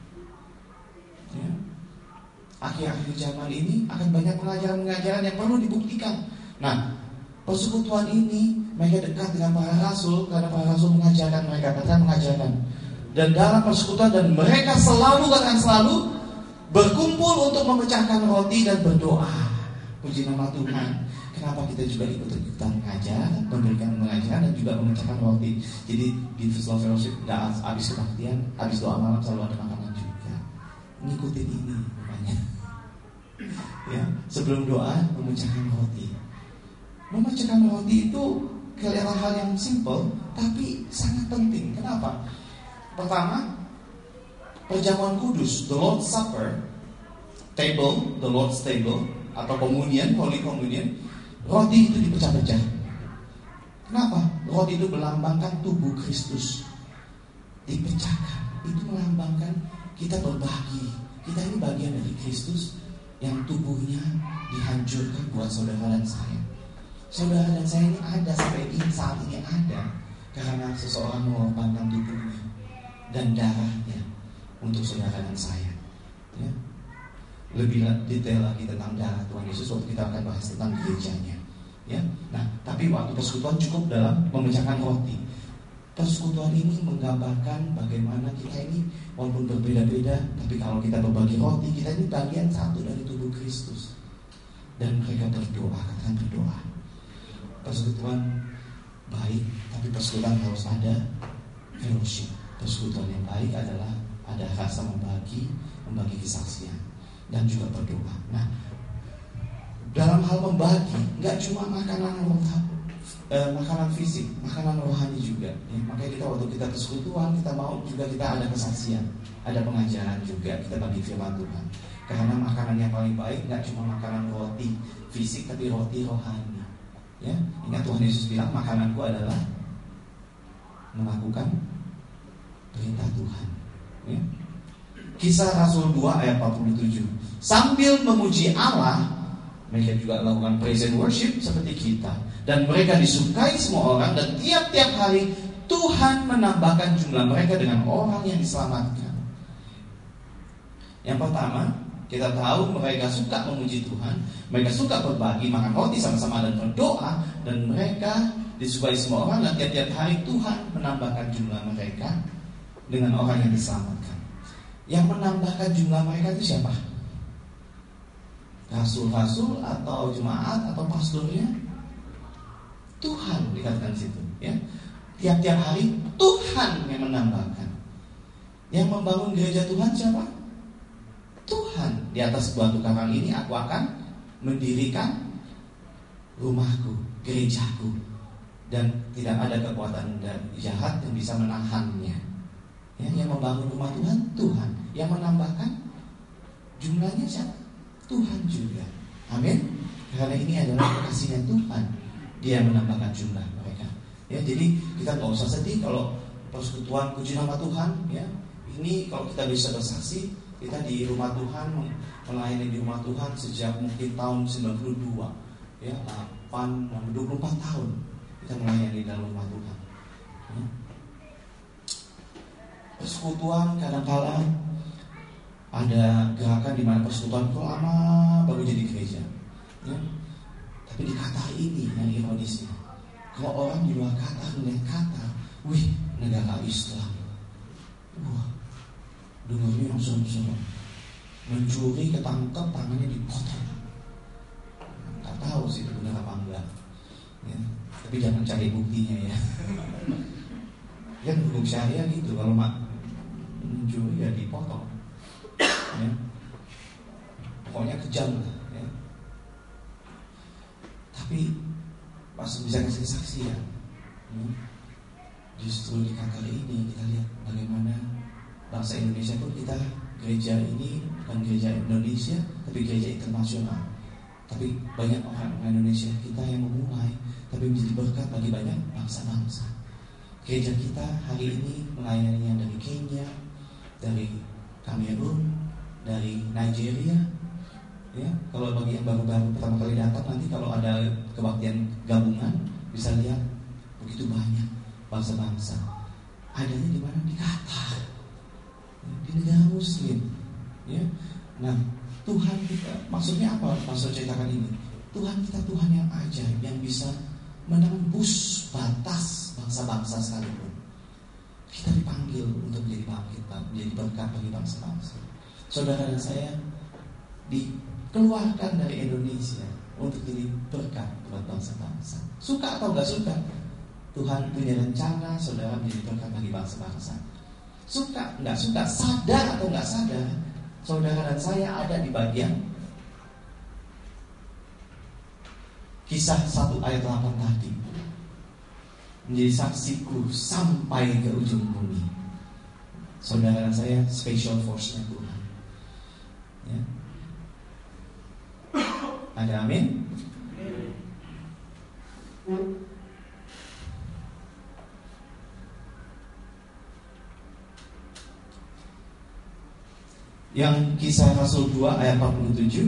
Ya. Akhir-akhir zaman ini akan banyak pengajaran-pengajaran yang perlu dibuktikan. Nah, persekutuan ini mereka dekat dengan para rasul karena para rasul mengajarkan mereka, katakan mengajarkan. Dan dalam persekutuan dan mereka selalu akan selalu berkumpul untuk memecahkan roti dan berdoa. Puji nama Tuhan. Kenapa kita juga ikut-ikutan mengajar, memberikan mengajar dan juga memecahkan roti. Jadi di Slow Fellowship nggak habis kebaktian, habis doa malam selalu ada makanan juga. Ngikutin ini namanya. Ya, sebelum doa memecahkan roti. Memecahkan roti itu kelihatan hal yang simple, tapi sangat penting. Kenapa? Pertama, perjamuan kudus, the Lord's Supper, table, the Lord's table, atau communion, Holy Communion, roti itu dipecah-pecah. Kenapa? Roti itu melambangkan tubuh Kristus. Dipecahkan, itu melambangkan kita berbagi. Kita ini bagian dari Kristus yang tubuhnya dihancurkan buat saudara dan saya. Saudara dan saya ini ada sampai ini saat ini ada karena seseorang mengorbankan tubuhnya dan darahnya untuk saudara dan saya. Ya. Lebih detail lagi tentang darah Tuhan Yesus waktu kita akan bahas tentang gerejanya. Ya. Nah, tapi waktu persekutuan cukup dalam memecahkan roti. Persekutuan ini menggambarkan bagaimana kita ini walaupun berbeda-beda, tapi kalau kita berbagi roti, kita ini bagian satu dari tubuh Kristus. Dan mereka berdoa, katakan berdoa. Persekutuan baik, tapi persekutuan harus ada fellowship. Persekutuan yang baik adalah ada rasa membagi, membagi kesaksian dan juga berdoa. Nah, dalam hal membagi, nggak cuma makanan rohani, eh, makanan fisik, makanan rohani juga. Ya, makanya kita waktu kita persekutuan, kita mau juga kita ada kesaksian, ada pengajaran juga, kita bagi firman Tuhan. Karena makanan yang paling baik nggak cuma makanan roti fisik, tapi roti rohani. Ya, ingat Tuhan Yesus bilang makananku adalah melakukan perintah Tuhan. Ya. Kisah Rasul dua ayat empat puluh tujuh. Sambil memuji Allah, mereka juga melakukan praise and worship seperti kita. Dan mereka disukai semua orang. Dan tiap-tiap hari Tuhan menambahkan jumlah mereka dengan orang yang diselamatkan. Yang pertama, kita tahu mereka suka memuji Tuhan. Mereka suka berbagi, makan roti sama-sama dan berdoa. Dan mereka disukai semua orang. Dan tiap-tiap hari Tuhan menambahkan jumlah mereka dengan orang yang diselamatkan. Yang menambahkan jumlah mereka itu siapa? Rasul-rasul atau jemaat atau pastornya? Tuhan dikatakan situ, ya. Tiap-tiap hari Tuhan yang menambahkan. Yang membangun gereja Tuhan siapa? Tuhan. Di atas batu karang ini aku akan mendirikan rumahku, gerejaku, dan tidak ada kekuatan jahat yang bisa menahannya. Ya, yang membangun rumah Tuhan, Tuhan. Yang menambahkan jumlahnya siapa? Tuhan juga. Amin. Karena ini adalah kasihnya Tuhan. Dia menambahkan jumlah mereka. Ya, jadi kita nggak usah sedih kalau persekutuan puji nama Tuhan. Ya, ini kalau kita bisa bersaksi, kita di rumah Tuhan melayani di rumah Tuhan sejak mungkin tahun sembilan puluh dua. Ya, delapan, dua puluh empat tahun kita melayani dalam rumah Tuhan. Ya. Persekutuan kadang-kala ada gerakan di mana persekutuan itu lama baru jadi gereja. Ya. Tapi di Qatar ini yang ironisnya, kalau orang di luar Qatar melihat Qatar, wih, negara Islam, wah, dengarnya yang serem-serem. Mencuri ketangkep, tangannya dipotong. Nggak tahu sih itu benar apa enggak ya. Tapi jangan cari buktinya ya. Kan hukum syariah gitu, kalau mak mencuri ya dipotong ya. Pokoknya kejam lah ya. Tapi pas bisa kasih saksi ya, ya. Justru di K K R ini kita lihat bagaimana bangsa Indonesia pun, kita gereja ini bukan gereja Indonesia tapi gereja internasional. Tapi banyak orang Indonesia kita yang memulai, tapi menjadi berkat bagi banyak bangsa-bangsa. Gereja kita hari ini melayani yang dari Kenya, dari Kamerun, dari Nigeria. Ya, kalau bagi yang baru-baru pertama kali datang, nanti kalau ada kebaktian gabungan bisa lihat begitu banyak bangsa-bangsa. Adanya di mana? Di Qatar, di negara Muslim. Ya, nah Tuhan kita, maksudnya apa? Maksud ceritakan ini, Tuhan kita Tuhan yang ajaib, yang bisa menembus batas bangsa-bangsa sekalipun. Kita dipanggil untuk menjadi bangkit, menjadi berkat bagi bangsa-bangsa. Saudara dan saya dikeluarkan dari Indonesia untuk jadi berkat buat bangsa-bangsa. Suka atau gak suka, Tuhan punya rencana saudara menjadi berkat bagi bangsa-bangsa. Suka, gak suka, sadar atau gak sadar, saudara dan saya ada di bagian Kisah satu ayat delapan tadi. Menjadi saksiku sampai ke ujung bumi. Saudara dan saya special force-nya Tuhan ya. Ada amin? Yang Kisah Rasul dua ayat empat puluh tujuh,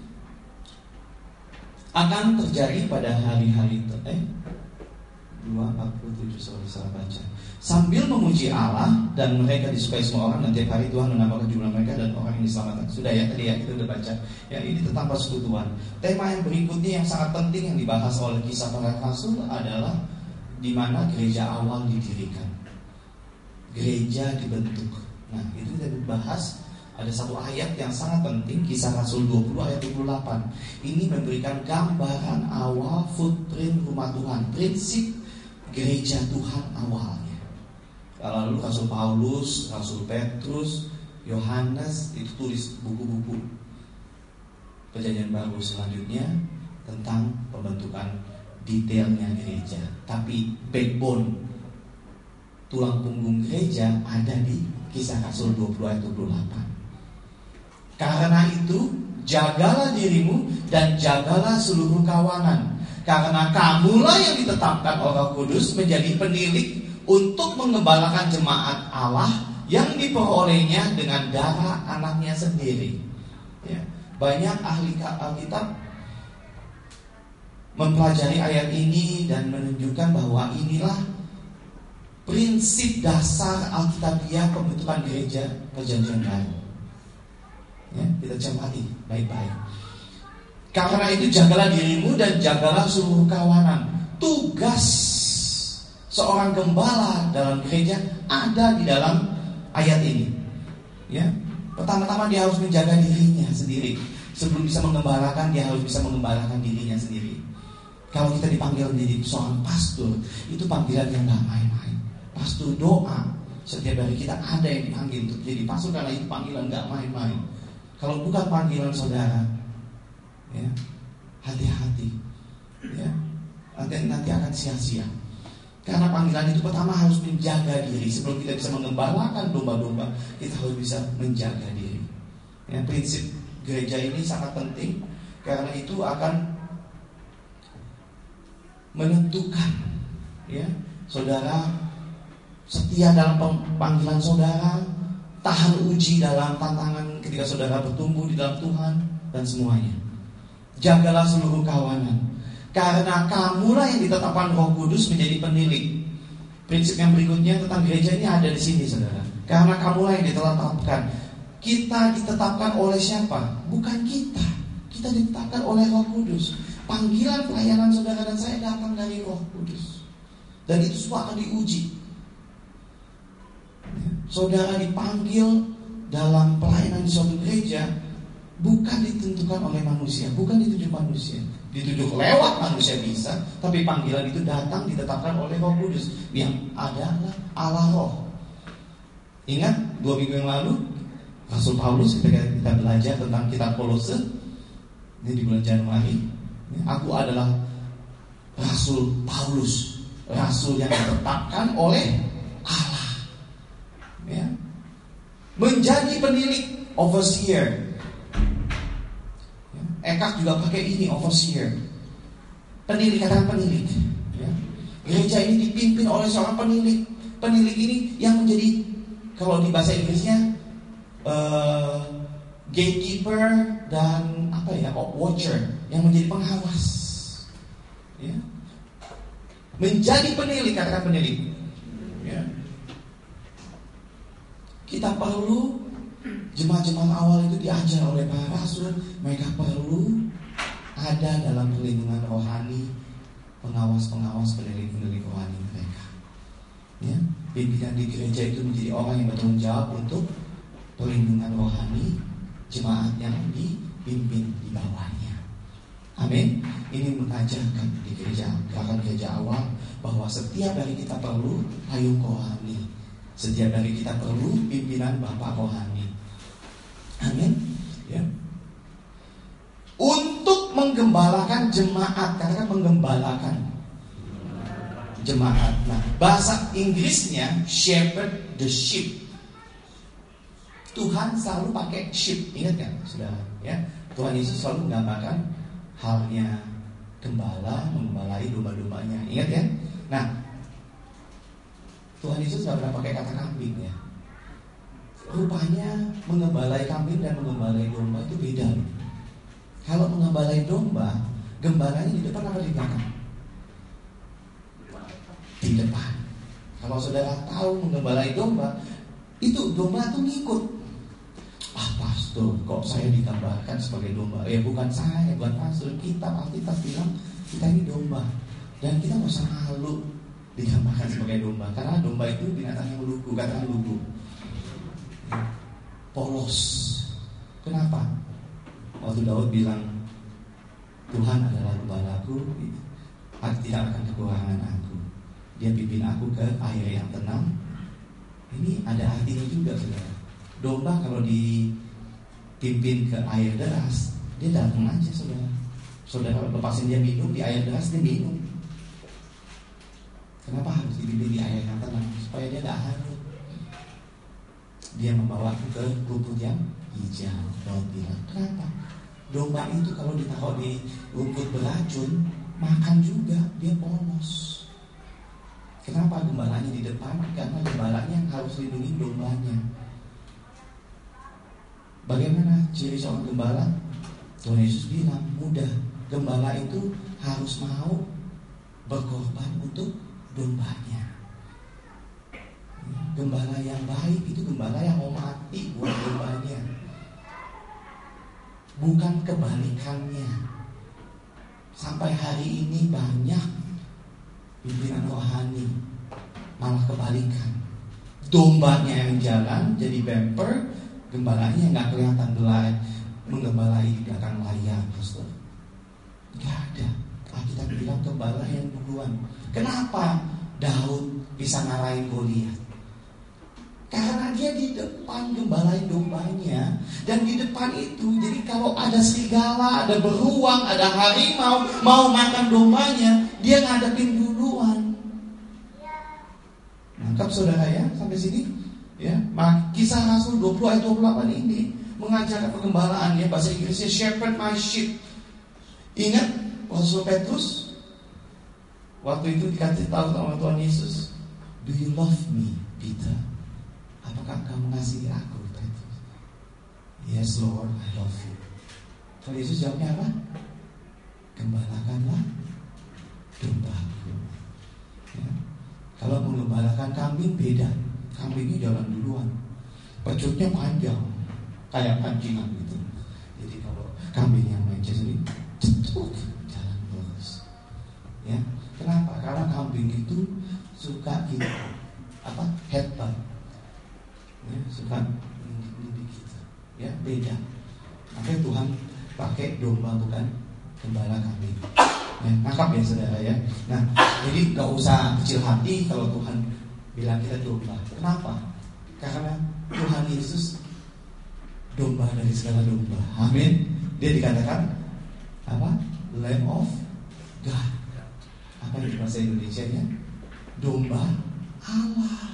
akan terjadi pada hari-hari itu eh dua empat puluh tujuh, sorry salah baca. Sambil memuji Allah dan mereka disukai semua orang, dan tiap hari Tuhan menambahkan jumlah mereka dan orang yang diselamatkan. Sudah ya tadi ya, kita udah baca. Ya, ini tentang persekutuan. Tema yang berikutnya yang sangat penting yang dibahas oleh Kisah Para Rasul adalah di mana gereja awal didirikan. Gereja dibentuk. Nah, itu kita bahas. Ada satu ayat yang sangat penting, Kisah Rasul dua puluh ayat dua puluh delapan. Ini memberikan gambaran awal footprint rumah Tuhan, prinsip gereja Tuhan awalnya. Lalu Rasul Paulus, Rasul Petrus, Yohanes itu tulis buku-buku Perjanjian Baru selanjutnya tentang pembentukan detailnya gereja. Tapi backbone, tulang punggung gereja ada di Kisah Rasul dua puluh ayat dua puluh delapan. Karena itu jagalah dirimu dan jagalah seluruh kawanan, karena kamulah yang ditetapkan oleh Roh Kudus menjadi penilik untuk mengembalakan jemaat Allah yang diperolehnya dengan darah anaknya sendiri ya. Banyak ahli Alkitab mempelajari ayat ini dan menunjukkan bahwa inilah prinsip dasar Alkitabiah pembentukan gereja Perjanjian Baru ya, kita cermati baik-baik. Karena itu jagalah dirimu dan jagalah seluruh kawanan. Tugas seorang gembala dalam gereja ada di dalam ayat ini ya. Pertama-tama dia harus menjaga dirinya sendiri. Sebelum bisa mengembalakan, dia harus bisa mengembalakan dirinya sendiri. Kalau kita dipanggil menjadi seorang pastor, itu panggilan yang gak main-main. Pastor doa, setiap hari kita ada yang dipanggil untuk jadi pastor, karena itu panggilan gak main-main. Kalau bukan panggilan saudara ya, hati-hati ya, nanti, nanti akan sia-sia. Karena panggilan itu pertama harus menjaga diri. Sebelum kita bisa mengembalakan domba-domba, kita harus bisa menjaga diri ya. Prinsip gereja ini sangat penting, karena itu akan menentukan ya, saudara setia dalam panggilan saudara, tahan uji dalam tantangan ketika saudara bertumbuh di dalam Tuhan, dan semuanya. Jagalah seluruh kawanan, karena kamulah yang ditetapkan Roh Kudus menjadi penilik. Prinsip yang berikutnya tentang gereja ini ada di sini, saudara. Karena kamulah yang ditetapkan. Kita ditetapkan oleh siapa? Bukan kita. Kita ditetapkan oleh Roh Kudus. Panggilan pelayanan saudara dan saya datang dari Roh Kudus, dan itu semua akan diuji. Saudara dipanggil dalam pelayanan di suatu gereja bukan ditentukan oleh manusia, bukan ditujuk manusia. Ditujuk lewat manusia bisa, tapi panggilan itu datang ditetapkan oleh Roh Kudus yang adalah Allah Roh. Ingat dua minggu yang lalu Rasul Paulus ketika kita belajar tentang kitab Kolose, ini di bulan Januari, aku adalah Rasul Paulus, rasul yang ditetapkan oleh Allah, ya, menjadi penilik, overseer. Ekak juga pakai ini, overseer, penilik, katakan penilik, ya. Gereja ini dipimpin oleh seorang penilik. Penilik ini yang menjadi, kalau di bahasa Inggrisnya uh, gatekeeper dan apa ya, watcher, yang menjadi pengawas, ya. Menjadi penilik, katakan penilik, ya. Kita perlu, jemaat-jemaat awal itu diajar oleh para rasul, mereka perlu ada dalam perlindungan rohani, pengawas-pengawas, penilik-penilik rohani mereka, ya. Pimpinan di gereja itu menjadi orang yang bertanggung jawab untuk perlindungan rohani jemaat yang dipimpin di bawahnya. Amin. Ini mengajarkan di gereja, gerakan gereja awal, bahwa setiap dari kita perlu payung rohani, setiap dari kita perlu pimpinan bapak rohani. Amin, ya. Untuk menggembalakan jemaat, katakan menggembalakan jemaat. Nah, bahasa Inggrisnya shepherd the sheep. Tuhan selalu pakai sheep, ingat kan, saudara? Ya, Tuhan Yesus selalu menggambarkan halnya gembala menggembalai domba-dombanya, ingat ya? Nah, Tuhan Yesus tidak pernah pakai kata kambing, ya. Rupanya mengembalai kambing dan mengembalai domba itu beda. Kalau mengembalai domba, gembalanya di depan atau di belakang? Di depan. Kalau saudara tahu mengembalai domba, itu domba itu ngikut. Ah, pastor, kok saya digambarkan sebagai domba? Ya bukan saya, bukan pastor. Kitab Alkitab bilang kita ini domba, dan kita nggak usah malu digambarkan sebagai domba, karena domba itu binatang yang lugu, katakan lugu, polos. Kenapa? Waktu Daud bilang Tuhan adalah gembalaku, aku tidak akan kekurangan aku. Dia pimpin aku ke air yang tenang. Ini ada artinya juga, saudara. Domba kalau dipimpin ke air deras, dia datang aja, saudara. Saudara lepasin dia minum di air deras, dia minum. Kenapa harus dipimpin di air yang tenang? Supaya dia gak hanyut. Dia membawa aku ke rumput yang hijau. Daud bilang, kenapa? Domba itu kalau ditaruh di rumput beracun, makan juga, dia polos. Kenapa gembalanya di depan? Karena gembalanya yang harus lindungi dombanya. Bagaimana ciri seorang gembala? Tuhan Yesus bilang, mudah. Gembala itu harus mau berkorban untuk dombanya. Gembala yang baik itu gembala yang mau mati buat dombanya, bukan kebalikannya. Sampai hari ini banyak pimpinan rohani malah kebalikan. Dombanya yang jalan jadi bumper, gembalanya nggak kelihatan, belai menggembalai di belakang layar, pastor. Nggak ada. Kita bilang gembala yang duluan. Kenapa Daud bisa ngalahin Goliat? Karena dia di depan gembalain dombanya. Dan di depan itu, jadi kalau ada serigala, ada beruang, ada harimau mau makan dombanya, dia ngadepin duluan. Nangkap saudara ya sampai sini? Ya, Kisah Rasul dua puluh ayat dua puluh delapan ini mengajarkan pengembalaan, ya, bahasa Inggrisnya shepherd my sheep. Ingat Rasul Petrus waktu itu dikasih tahu sama Tuhan Yesus, do you love me, Peter? Apakah kamu mengasihi aku, Petrus? Yes Lord, I love you. Tuhan Yesus jawabnya apa? Gembalakanlah dombaku. Ya. Kalau menggembalakan kambing beda. Kambingnya jalan duluan, pecutnya panjang kayak pancingan gitu. Jadi kalau kambing yang main sendiri cetuk jalan lurus. Ya, kenapa? Karena kambing itu suka gitu, apa? Headbutt. Ya, suka ya beda. Makanya Tuhan pakai domba bukan gembala kami. Ya, nangkap ya saudara ya. Nah, jadi gak usah kecil hati kalau Tuhan bilang kita domba. Kenapa? Karena Tuhan Yesus domba dari segala domba. Amin. Dia dikatakan apa? Lamb of God. Apa di bahasa Indonesia-nya? Domba Allah.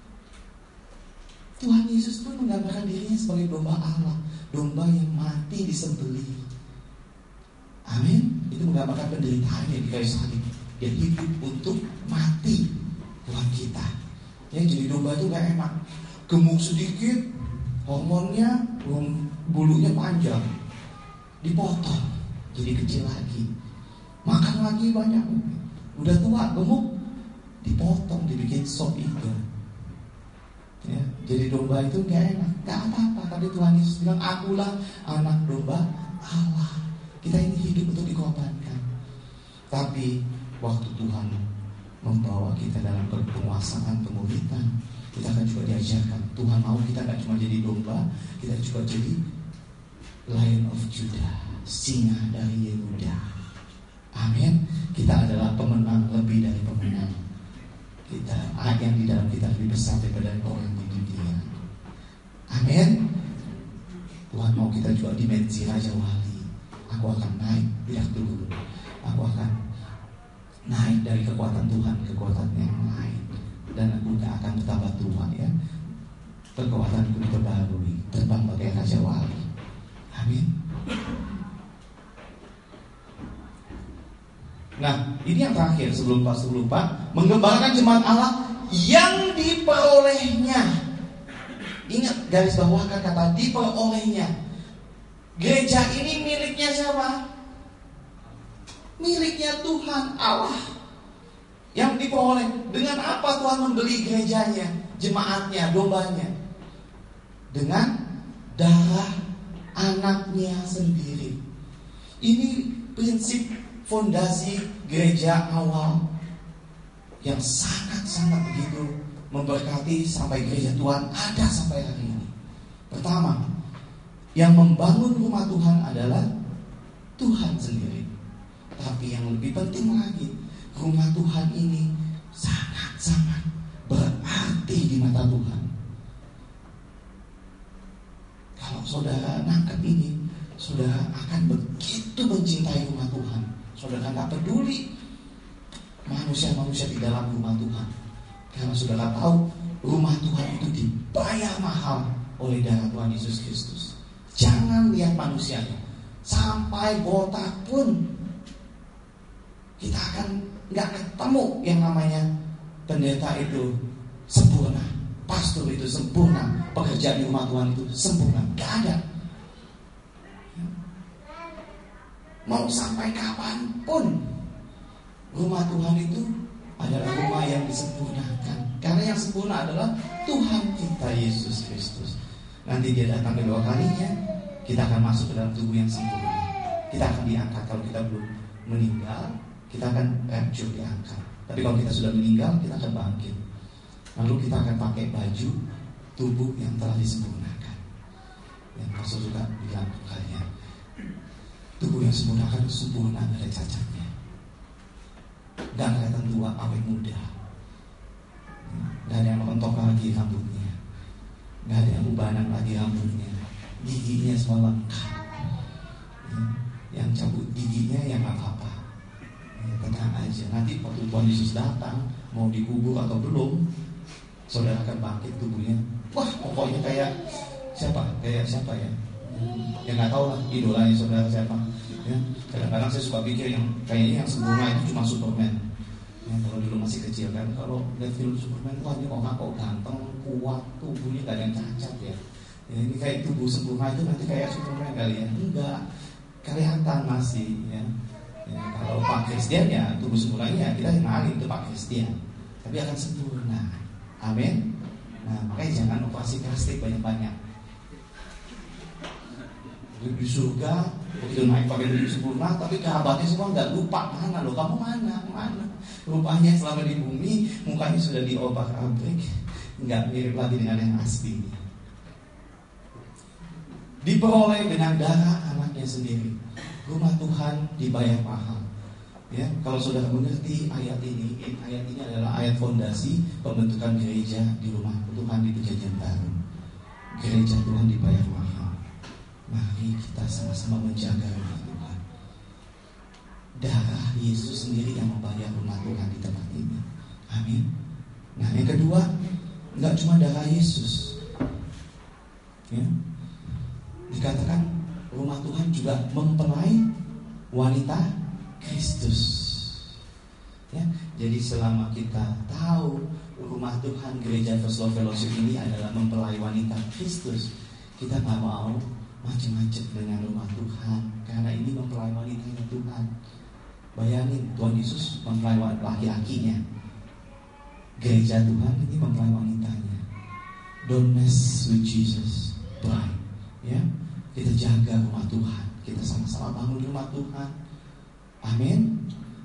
Tuhan Yesus pun menggambarkan dirinya sebagai domba Allah, domba yang mati disembelih. Amin. Itu menggambarkan penderitaannya di kayu salib. Dia hidup untuk mati buat kita. Ya, jadi domba itu gak enak. Gemuk sedikit, hormonnya, bulunya panjang, dipotong jadi kecil lagi. Makan lagi banyak, udah tua gemuk, dipotong dibikin sop iga. Ya, jadi domba itu gak enak, gak apa-apa. Tapi Tuhan Yesus bilang, akulah anak domba Allah. Kita ini hidup untuk dikorbankan. Tapi waktu Tuhan membawa kita dalam penguasaan pemuritan, kita akan juga diajarkan. Tuhan mau kita gak cuma jadi domba, kita juga jadi Lion of Judah, singa dari Yehuda. Amin. Kita adalah pemenang, lebih dari pemenang. Kita, ayat yang di dalam kita lebih besar daripada orang di dunia. Amin. Tuhan mau kita juga dimensi Raja Wali. Aku akan naik, tidak turun. Aku akan naik dari kekuatan Tuhan ke kekuatan yang lain, dan aku gak akan bertambah tua ya. Kekuatanku diperbarui, terbang bagai Raja Wali. Amin. Nah, ini yang terakhir sebelum pastor lupa, menggembalakan jemaat Allah yang diperolehnya. Ingat, garis bawahkan kata diperolehnya. Gereja ini miliknya siapa? Miliknya Tuhan Allah. Yang diperoleh. Dengan apa Tuhan membeli gerejanya, jemaatnya, dombanya? Dengan darah anaknya sendiri. Ini prinsip fondasi gereja awal yang sangat-sangat begitu memberkati sampai gereja Tuhan ada sampai hari ini. Pertama, yang membangun rumah Tuhan adalah Tuhan sendiri. Tapi yang lebih penting lagi, rumah Tuhan ini sangat-sangat berarti di mata Tuhan. Kalau saudara nangkep ini, saudara akan begitu mencintai rumah Tuhan. Saudara gak peduli manusia-manusia di dalam rumah Tuhan, karena saudara tahu rumah Tuhan itu dibayar mahal oleh darah Tuhan Yesus Kristus. Jangan lihat manusianya, sampai botak pun kita akan gak ketemu yang namanya pendeta itu sempurna, pastor itu sempurna, pekerjaan di rumah Tuhan itu sempurna. Gak ada. Mau sampai kapanpun, rumah Tuhan itu adalah rumah yang disempurnakan. Karena yang sempurna adalah Tuhan kita Yesus Kristus. Nanti dia datang kedua kalinya, kita akan masuk ke dalam tubuh yang sempurna. Kita akan diangkat. Kalau kita belum meninggal, kita akan rapture, diangkat. Tapi kalau kita sudah meninggal, kita akan bangkit. Lalu kita akan pakai baju tubuh yang telah disempurnakan. Yang pastor juga bilang kalian, tubuh yang sempurna akan sempurna, gak ada cacatnya, gak kelihatan tua, awet muda, gak ada yang merontok lagi rambutnya, gak ada yang ubanan lagi rambutnya, giginya semua lengkap. Yang cabut giginya yang gak apa-apa, ya, tenang aja. Nanti waktu Tuhan Yesus datang, mau dikubur atau belum, saudara akan bangkit tubuhnya. Wah, pokoknya kayak siapa? Kayak siapa ya? Ya nggak tahu lah idolanya saudara siapa. Ya, kadang-kadang saya suka pikir yang kayaknya yang sempurna itu cuma Superman. Ya, kalau dulu masih kecil kan, kalau lihat film Superman, wah ini kok kok ganteng, kuat, tubuhnya nggak ada yang cacat ya. Ya, ini kayak tubuh sempurna itu nanti kayak Superman kali ya? Enggak, kelihatan masih. Ya. Ya, kalau Pak Kristian ya tubuh sempurnanya kita kenali itu Pak Kristian, tapi akan sempurna. Amin. Nah, makanya jangan operasi plastik banyak-banyak. Di surga begitu naik pakai baju sempurna, tapi kerabatnya semua nggak lupa mana loh, kamu mana mana. Rupanya selama di bumi mukanya sudah diobrak-abrik, nggak mirip lagi dengan yang asli. diperoleh dengan darah anaknya sendiri. Rumah Tuhan dibayar mahal. Ya, kalau saudara mengerti ayat ini, ayat ini adalah ayat fondasi pembentukan gereja di rumah Tuhan di Perjanjian Baru. Gereja Tuhan dibayar mahal. Mari kita sama-sama menjaga rumah Tuhan. Darah Yesus sendiri yang membayar rumah Tuhan di tempat ini. Amin. Nah, yang kedua, enggak cuma darah Yesus. Ya. Dikatakan rumah Tuhan juga mempelai wanita Kristus. Ya, jadi selama kita tahu rumah Tuhan Gereja First Love Fellowship ini adalah mempelai wanita Kristus, kita nggak mau macam-macam dengan rumah Tuhan, karena ini mempelai wanitanya Tuhan. Bayangin, Tuhan Yesus mempelai laki-lakinya, Gereja Tuhan ini mempelai wanitanya. Don't mess with Jesus, bride. Ya, kita jaga rumah Tuhan, kita sama-sama bangun rumah Tuhan. Amin.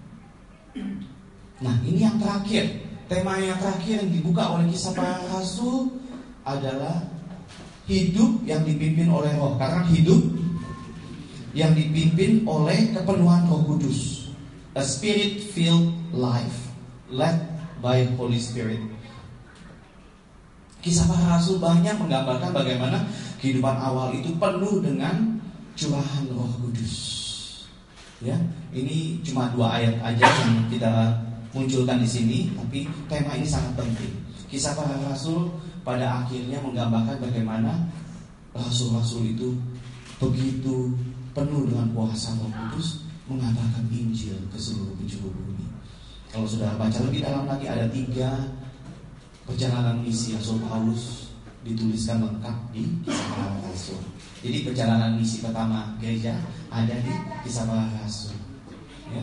Nah, ini yang terakhir, tema yang terakhir yang dibuka oleh Kisah Para Rasul adalah hidup yang dipimpin oleh Roh. Karena hidup yang dipimpin oleh kepenuhan Roh Kudus, a spirit-filled life led by Holy Spirit. Kisah Para Rasul banyak menggambarkan bagaimana kehidupan awal itu penuh dengan curahan Roh Kudus. Ya, ini cuma dua ayat aja yang kita munculkan di sini, tapi tema ini sangat penting. Kisah Para Rasul pada akhirnya menggambarkan bagaimana rasul-rasul itu begitu penuh dengan kuasa Roh Kudus mengabarkan Injil ke seluruh penjuru bumi. Kalau sudah baca lebih dalam lagi, ada tiga perjalanan misi Rasul Paulus dituliskan lengkap di Kisah Para Rasul. Jadi perjalanan misi pertama gereja ada di Kisah Para Rasul. Ya.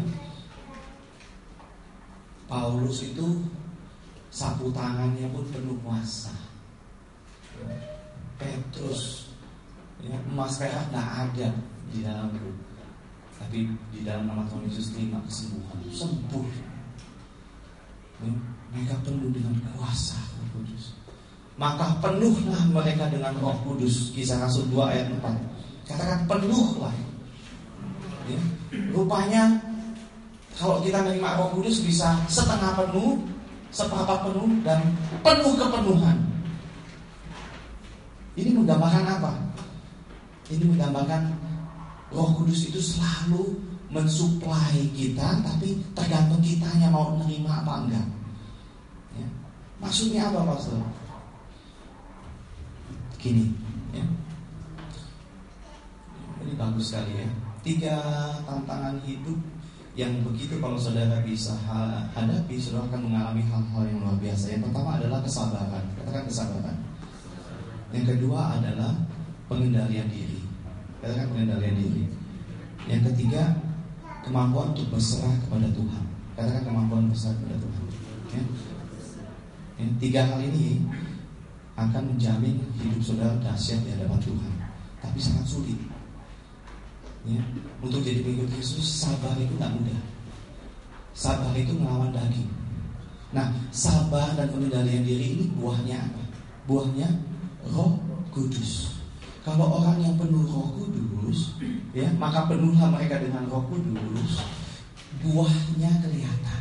Paulus itu sapu tangannya pun penuh kuasa. Petrus, ya, emas perak nggak ada di dalam itu, tapi di dalam nama Tuhan Yesus terima kesembuhan, sembuh. Ya, mereka penuh dengan kuasa Roh Kudus. Maka penuhlah mereka dengan Roh Kudus. Kisah Rasul dua ayat empat. Katakan penuhlah. Ya. Rupanya kalau kita menerima Roh Kudus bisa setengah penuh, seperempat penuh, dan penuh kepenuhan. Ini menggambarkan apa? Ini menggambarkan Roh Kudus itu selalu mensuplai kita, tapi tergantung kitanya mau menerima apa enggak. Ya. Maksudnya apa, Pastor? Gini, ya. Ini bagus sekali ya. Tiga tantangan hidup yang begitu kalau saudara bisa hadapi, saudara akan mengalami hal-hal yang luar biasa. Yang pertama adalah kesabaran. Katakan kesabaran. Yang kedua adalah pengendalian diri. Katakan pengendalian diri. Yang ketiga, kemampuan untuk berserah kepada Tuhan. Katakan kemampuan berserah kepada Tuhan. Ya. Yang tiga hal ini akan menjamin hidup saudara dahsyat di hadapan Tuhan. Tapi sangat sulit. Ya. Untuk jadi pengikut Yesus, sabar itu tak mudah. Sabar itu melawan daging. Nah, sabar dan pengendalian diri ini buahnya apa? Buahnya Roh Kudus. Kalau orang yang penuh Roh Kudus, ya, maka penuhlah mereka dengan Roh Kudus. Buahnya kelihatan.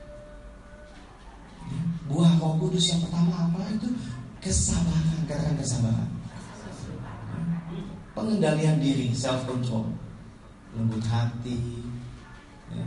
Ya. Buah Roh Kudus yang pertama apa itu? Kesabaran, katakan kesabaran. Pengendalian diri, self control, lembut hati, ya.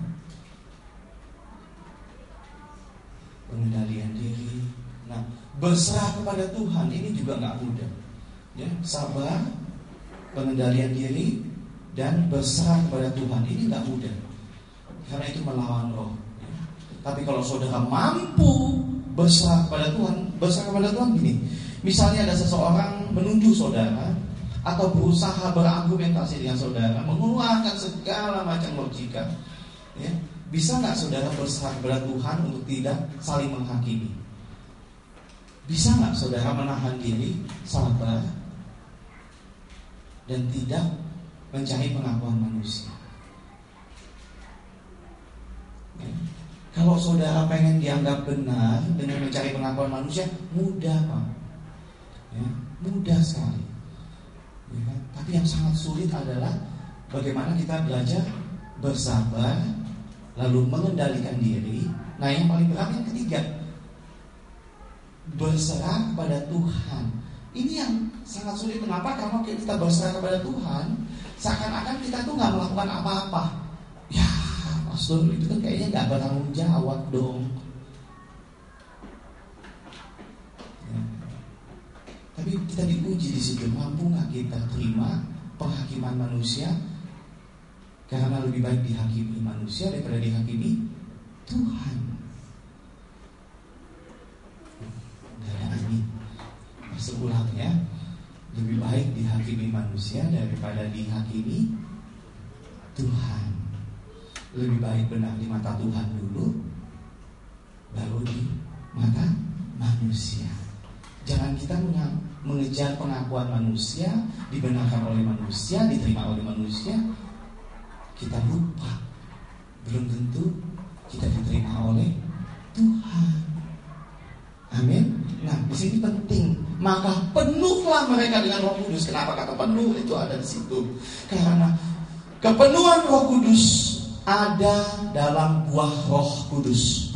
Pengendalian diri. Nah, berserah kepada Tuhan ini juga nggak mudah. Ya, sabar, pengendalian diri, dan berserah kepada Tuhan ini nggak mudah. Karena itu melawan roh. Ya. Tapi kalau saudara mampu berserah kepada Tuhan, berserah kepada Tuhan gini. Misalnya ada seseorang menuduh saudara atau berusaha berargumentasi dengan saudara, mengeluarkan segala macam logika. Ya. Bisa nggak saudara berserah kepada Tuhan untuk tidak saling menghakimi? Bisa nggak saudara menahan diri, sabar, dan tidak mencari pengakuan manusia? Ya. Kalau saudara pengen dianggap benar dengan mencari pengakuan manusia, mudah Pak, ya, mudah sekali. Ya, tapi Tapi yang sangat sulit adalah bagaimana kita belajar bersabar, lalu mengendalikan diri. Nah, yang paling berat yang ketiga, berserah kepada Tuhan. Ini yang sangat sulit. Kenapa? Karena kita berserah kepada Tuhan, seakan-akan kita tuh nggak melakukan apa-apa. Ya, pastor itu kan kayaknya nggak bertanggung jawab dong. Ya. Tapi kita diuji di situ, mampu nggak kita terima penghakiman manusia? Karena lebih baik dihakimi manusia daripada dihakimi Tuhan. Dan amin. Sebulan ya, lebih baik dihakimi manusia daripada dihakimi Tuhan. Lebih baik benar di mata Tuhan dulu, baru di mata manusia. Jangan kita mengejar pengakuan manusia, dibenarkan oleh manusia, diterima oleh manusia. Kita lupa, belum tentu kita diterima oleh Tuhan. Amin. Nah, di sini penting. Maka penuhlah mereka dengan Roh Kudus. Kenapa kata penuh itu ada di situ? Karena kepenuhan Roh Kudus ada dalam buah Roh Kudus.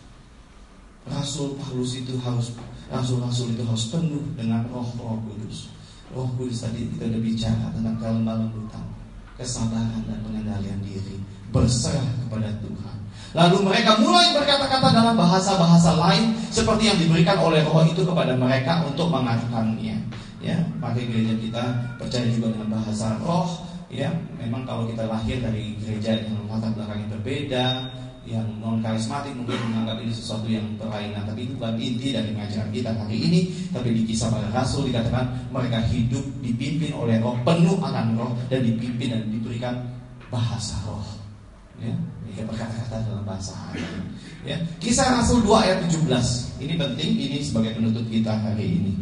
Rasul Paulus itu harus, rasul-rasul itu harus penuh dengan Roh Roh Kudus. Roh Kudus tadi kita udah bicara tentang kelemah lembutan, kesabaran dan pengendalian diri, berserah kepada Tuhan. Lalu mereka mulai berkata-kata dalam bahasa-bahasa lain seperti yang diberikan oleh Roh itu kepada mereka untuk mengatakannya. Ya, maka gereja kita percaya juga dengan bahasa Roh. Ya, memang kalau kita lahir dari gereja yang latar belakangnya berbeda, yang non karismatik mungkin menganggap ini sesuatu yang berlainan, tapi itu bukan inti dari pengajaran kita hari ini. Tapi di Kisah Para Rasul dikatakan mereka hidup dipimpin oleh Roh, penuh akan Roh, dan dipimpin dan diberikan bahasa Roh. Ya, mereka berkata-kata dalam bahasa Allah. Ya, Kisah Rasul dua ayat tujuh belas. Ini penting, ini sebagai penutup kita hari ini.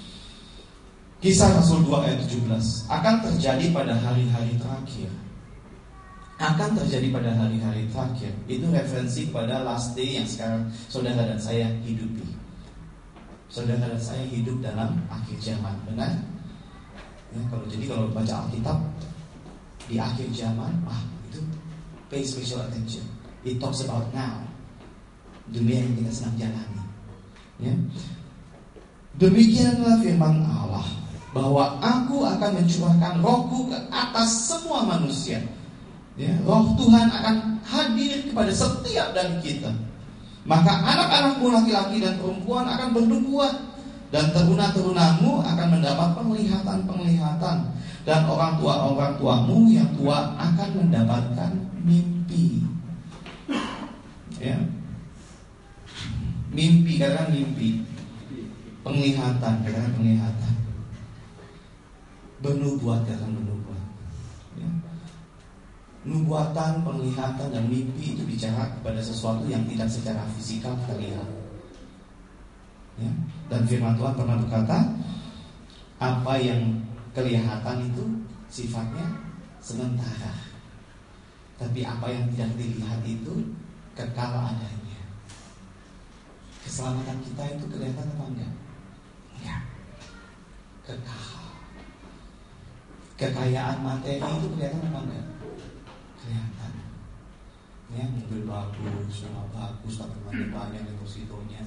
Kisah Rasul dua ayat tujuh belas. Akan terjadi pada hari-hari terakhir. Akan terjadi pada hari-hari terakhir. Itu referensi kepada last day yang sekarang saudara dan saya hidupi. Saudara dan saya hidup dalam akhir zaman, benar? Ya, kalau jadi kalau baca Alkitab di akhir zaman, ah itu pay special attention. It talks about now, dunia yang kita sedang jalani. Ya. Demikianlah firman Allah, bahwa aku akan mencurahkan rohku ke atas semua manusia. Ya, roh Tuhan akan hadir kepada setiap dari kita. Maka anak-anakmu laki-laki dan perempuan akan bernubuat, dan teruna-terunamu akan mendapat penglihatan-penglihatan, dan orang tua-orang tuamu yang tua akan mendapatkan mimpi. Ya. Mimpi, katakan mimpi. Penglihatan, katakan penglihatan. Bernubuat, katakan bernubuat. Ya. Nubuatan, penglihatan, dan mimpi itu bicara kepada sesuatu yang tidak secara fisikal terlihat. Ya. Dan firman Tuhan pernah berkata, apa yang kelihatan itu sifatnya sementara, tapi apa yang tidak dilihat itu kekal adanya. Keselamatan kita itu kelihatan apa enggak? Ya, kekal. Kekayaan materi itu kelihatan apa enggak? Kelihatan. Ya, mobil bagus, rumah bagus, tabungannya banyak, depositonya.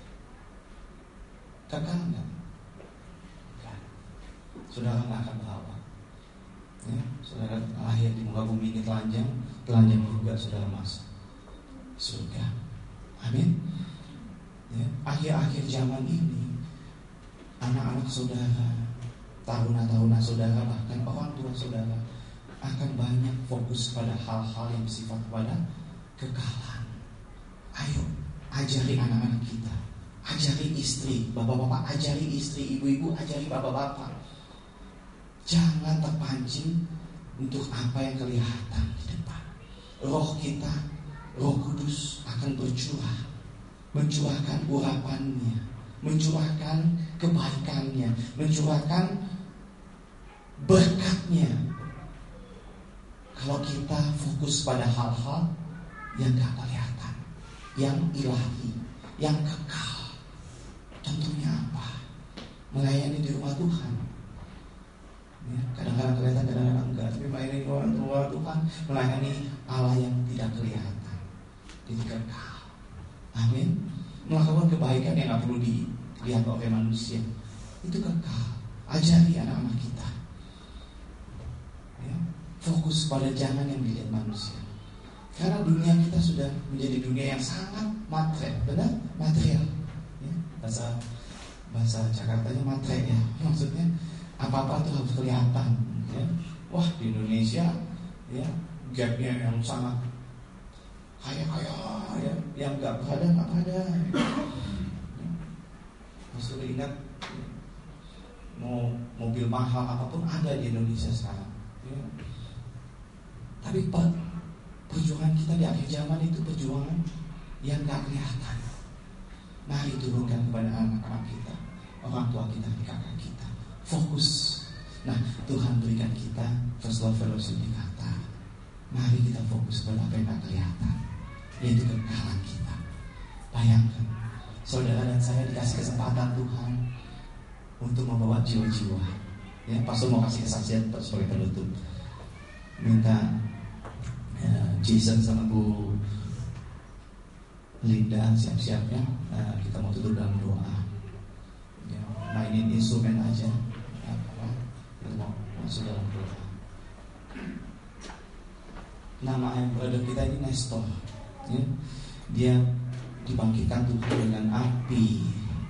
Kekal enggak? Enggak. Saudara enggak akan bawa. Ya, saudara lahir di muka bumi ini telanjang, telanjang juga saudara masuk surga. Amin. Ya, akhir-akhir zaman ini, anak-anak saudara, taruna-taruna saudara, bahkan orang tua saudara akan banyak fokus pada hal-hal yang bersifat pada kekalan. Ayo, ajari anak-anak kita, ajari istri, bapak-bapak ajari istri, ibu-ibu ajari bapak-bapak. Jangan terpancing untuk apa yang kelihatan di depan. Roh kita, Roh Kudus akan bercurah, mencurahkan urapannya, mencurahkan kebaikannya, mencurahkan berkatnya. Kalau kita fokus pada hal-hal yang gak kelihatan, yang ilahi, yang kekal. Contohnya apa? Melayani di rumah Tuhan. Ya, kadang-kadang melayani Allah yang tidak kelihatan, itu kekal. Amin. Melakukan kebaikan yang gak perlu dilihat oleh manusia, itu kekal. Ajari anak-anak kita ya, fokus pada jangan yang dilihat manusia. Karena dunia kita sudah menjadi dunia yang sangat material, benar? Material ya, bahasa bahasa Jakartanya material ya. Maksudnya apa-apa tuh harus kelihatan ya. Wah, di Indonesia ya gapnya yang sangat kaya-kaya ya, yang gak ada gak ada ya. Masuk ingat ya, mau mobil mahal apapun ada di Indonesia sekarang ya. Tapi Pak, perjuangan kita di akhir zaman itu perjuangan yang gak kelihatan. Mari turunkan kepada anak-anak kita, orang tua kita, kakak kita. Fokus. Nah, Tuhan berikan kita First Love Fellowship di Qatar. Mari kita fokus pada apa yang gak kelihatan, yaitu kekalahan kita. Bayangkan, saudara dan saya dikasih kesempatan Tuhan untuk membawa jiwa-jiwa. Ya, Pastor mau kasih kesaksian sebagai penutup. Minta ya, Jason sama Bu Linda siap-siap ya. Nah, kita mau tutup dalam doa. Ya, mainin instrumen aja. Ya, kita mau masuk dalam doa. Nama yang brother kita ini Nestor. Ya, dia dibangkitkan Tuhan dengan api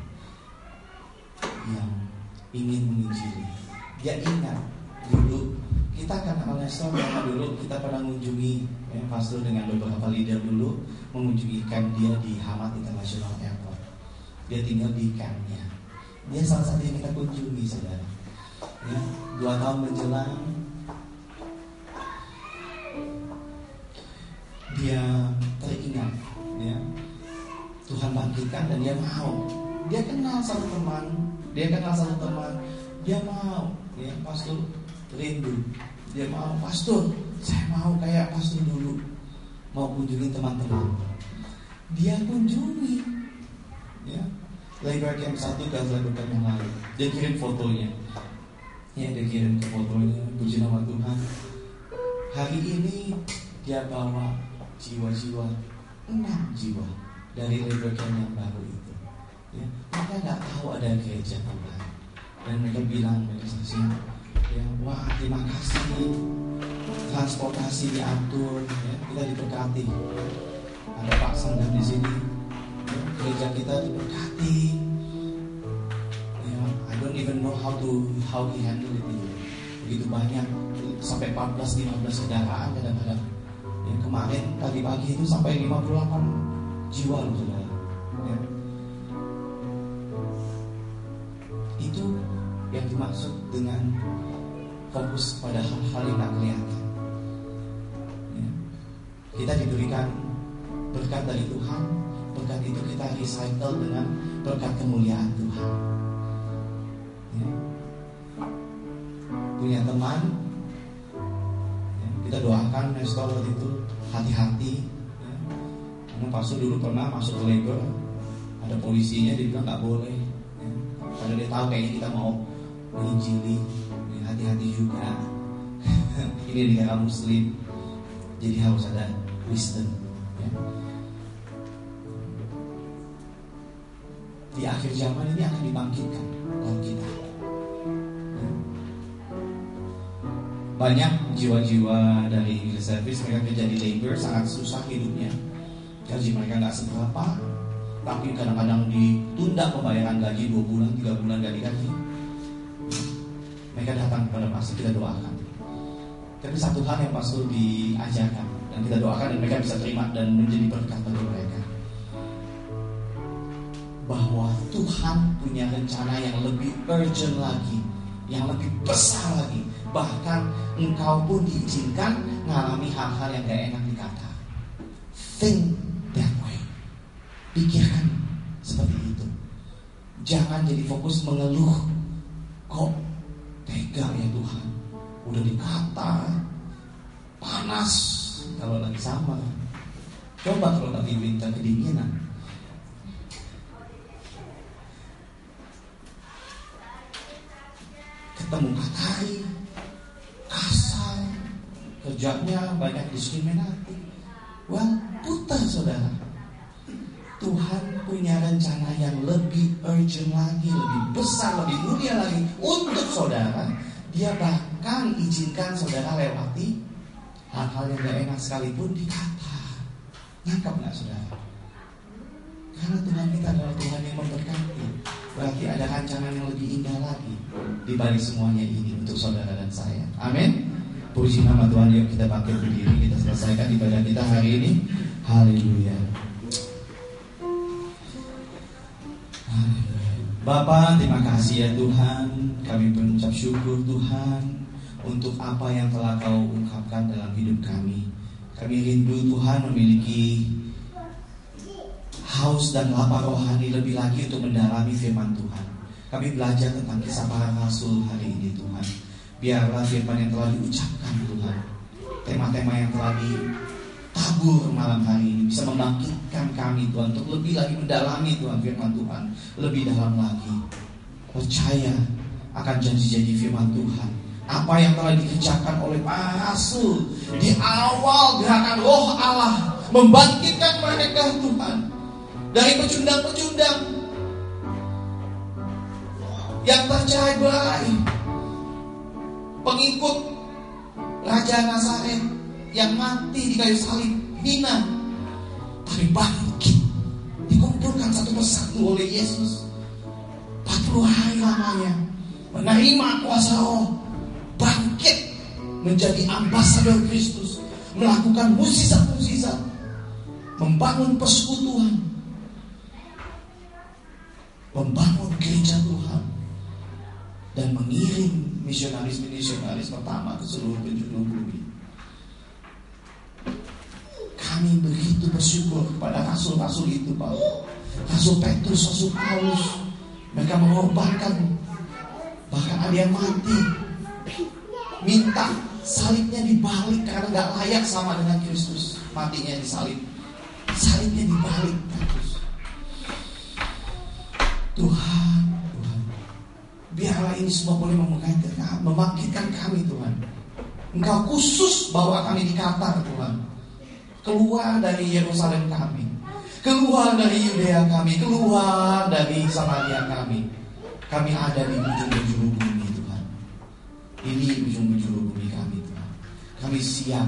yang ingin menginjili. Dia ingat dulu kita kan kenal Nestor karena dulu kita pernah mengunjungi ya, pastor dengan beberapa leader dulu mengunjungikan dia di Hamad International Airport. Dia tinggal di campnya. Dia salah satu yang kita kunjungi, saudara. Ya, dua tahun menjelang dia teringat, ya, Tuhan bangkitkan dan dia mau. Dia kenal satu teman, dia kenal satu teman, dia mau, ya, pastor rindu, dia mau, pastor, saya mau kayak pastor dulu, mau kunjungi teman-teman. Dia kunjungi, ya, Labor Camp satu dan Labor Camp yang lain. Dia kirim fotonya, ya, dia kirim fotonya. Puji nama Tuhan. Hari ini dia bawa jiwa-jiwa, enam jiwa dari Labor Camp yang baru itu. Ya, mereka nggak tahu ada gereja Tuhan, dan mereka bilang, mereka saksi, ya, wah terima kasih, transportasi diatur, ya, kita diberkati. Ada Pak Sanggan di sini, ya, gereja kita diberkati. Ya, I don't even know how to how he handle it. Begitu banyak, sampai empat belas lima belas kendaraan kadang-kadang. Ya, kemarin tadi pagi itu sampai lima puluh delapan jiwa loh, saudara. Ya. Itu yang dimaksud dengan fokus pada hal-hal yang tak kelihatan. Ya. Kita diberikan berkat dari Tuhan, berkat itu kita recycle dengan berkat kemuliaan Tuhan. Ya. Punya teman, ya, kita doakan Nestor waktu itu hati-hati. Ya. Karena pastor dulu pernah masuk ke labor, ada polisinya, dia bilang nggak boleh. Ya. Karena dia tahu kayaknya kita mau menginjili, ya, hati-hati juga. Ini negara Muslim, jadi harus ada wisdom. Ya. Di akhir zaman ini akan dibangkitkan Tuhan kita. Ya. Banyak jiwa-jiwa dari youth service mereka kerja di labor, sangat susah hidupnya. Gaji mereka nggak seberapa, tapi kadang-kadang ditunda pembayaran gaji dua bulan, tiga bulan gak digaji. Mereka datang kepada pastor, kita doakan. Tapi satu hal yang pastor diajarkan dan kita doakan dan mereka bisa terima dan menjadi berkat bagi mereka, bahwa Tuhan punya rencana yang lebih urgent lagi, yang lebih besar lagi. Bahkan engkau pun diizinkan mengalami hal-hal yang gak enak dikata. Think that way. Pikirkan seperti itu. Jangan jadi fokus mengeluh. Kok tega ya Tuhan, udah dikata panas kalau lagi sama. Coba kalau lagi minta kedinginan. Ketemu katai kasar, kerjanya banyak diskriminasi. Well, putar saudara. Tuhan punya rencana yang lebih urgent lagi, lebih besar, lebih mulia lagi untuk saudara. Dia bahkan izinkan saudara lewati hal-hal yang gak enak sekalipun dikata. Nangkap gak saudara? Karena Tuhan kita adalah Tuhan yang memberkati. Berarti ada rancangan yang lebih indah lagi di balik semuanya ini untuk saudara dan saya. Amin. Puji nama Tuhan. Yuk kita bangkit berdiri. Kita selesaikan ibadah kita hari ini. Haleluya. Bapa, terima kasih ya Tuhan. Kami mengucap syukur Tuhan untuk apa yang telah Kau ungkapkan dalam hidup kami. Kami rindu Tuhan memiliki haus dan lapar rohani lebih lagi untuk mendalami firman Tuhan. Kami belajar tentang kisah para rasul hari ini Tuhan. Biarlah firman yang telah diucapkan Tuhan, tema-tema yang telah ditabur malam hari ini bisa membangkitkan kami Tuhan untuk lebih lagi mendalami Tuhan firman Tuhan lebih dalam lagi. Percaya akan janji-janji firman Tuhan, apa yang telah dikerjakan oleh para rasul di awal gerakan Roh Allah membangkitkan mereka Tuhan dari pecundang-pecundang yang tercerai berai, pengikut Raja Nazaret yang mati di kayu salib hina, tapi bangkit, dikumpulkan satu persatu oleh Yesus. empat puluh hari lamanya menerima kuasa Roh, bangkit menjadi ambasador Kristus, melakukan mukjizat-mukjizat, membangun persekutuan, membangun gereja Tuhan, dan mengirim misionaris-misionaris pertama ke seluruh penjuru bumi. Kami begitu bersyukur kepada rasul-rasul itu, Pak. Rasul Petrus, Rasul Paulus. Mereka mengorbankan, bahkan ada yang mati, minta salibnya dibalik karena gak layak sama dengan Kristus. Matinya disalib, salibnya dibalik. Petrus. Tuhan, Tuhan, biarlah ini semua boleh membangkitkan kami Tuhan. Engkau khusus bawa kami di Qatar Tuhan, keluar dari Yerusalem kami, keluar dari Yudea kami, keluar dari Samaria kami. Kami ada di ujung penjuru bumi Tuhan. Ini ujung penjuru bumi kami Tuhan. Kami siap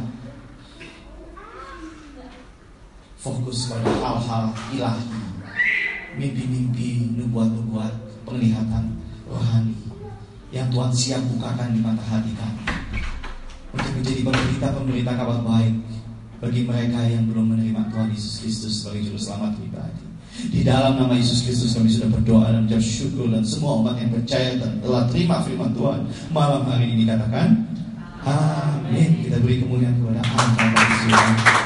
fokus pada hal-hal ilahi, mimpi-mimpi, nubuat-nubuat, penglihatan rohani yang Tuhan siap bukakan di mata hati kami, untuk menjadi pemberita-pemberita kabar baik bagi mereka yang belum menerima Tuhan Yesus Kristus sebagai juru selamat pribadi. Di dalam nama Yesus Kristus kami sudah berdoa dan mengucap syukur, dan semua umat yang percaya dan telah terima firman Tuhan malam hari ini katakan amin. Kita beri kemuliaan kepada Allah.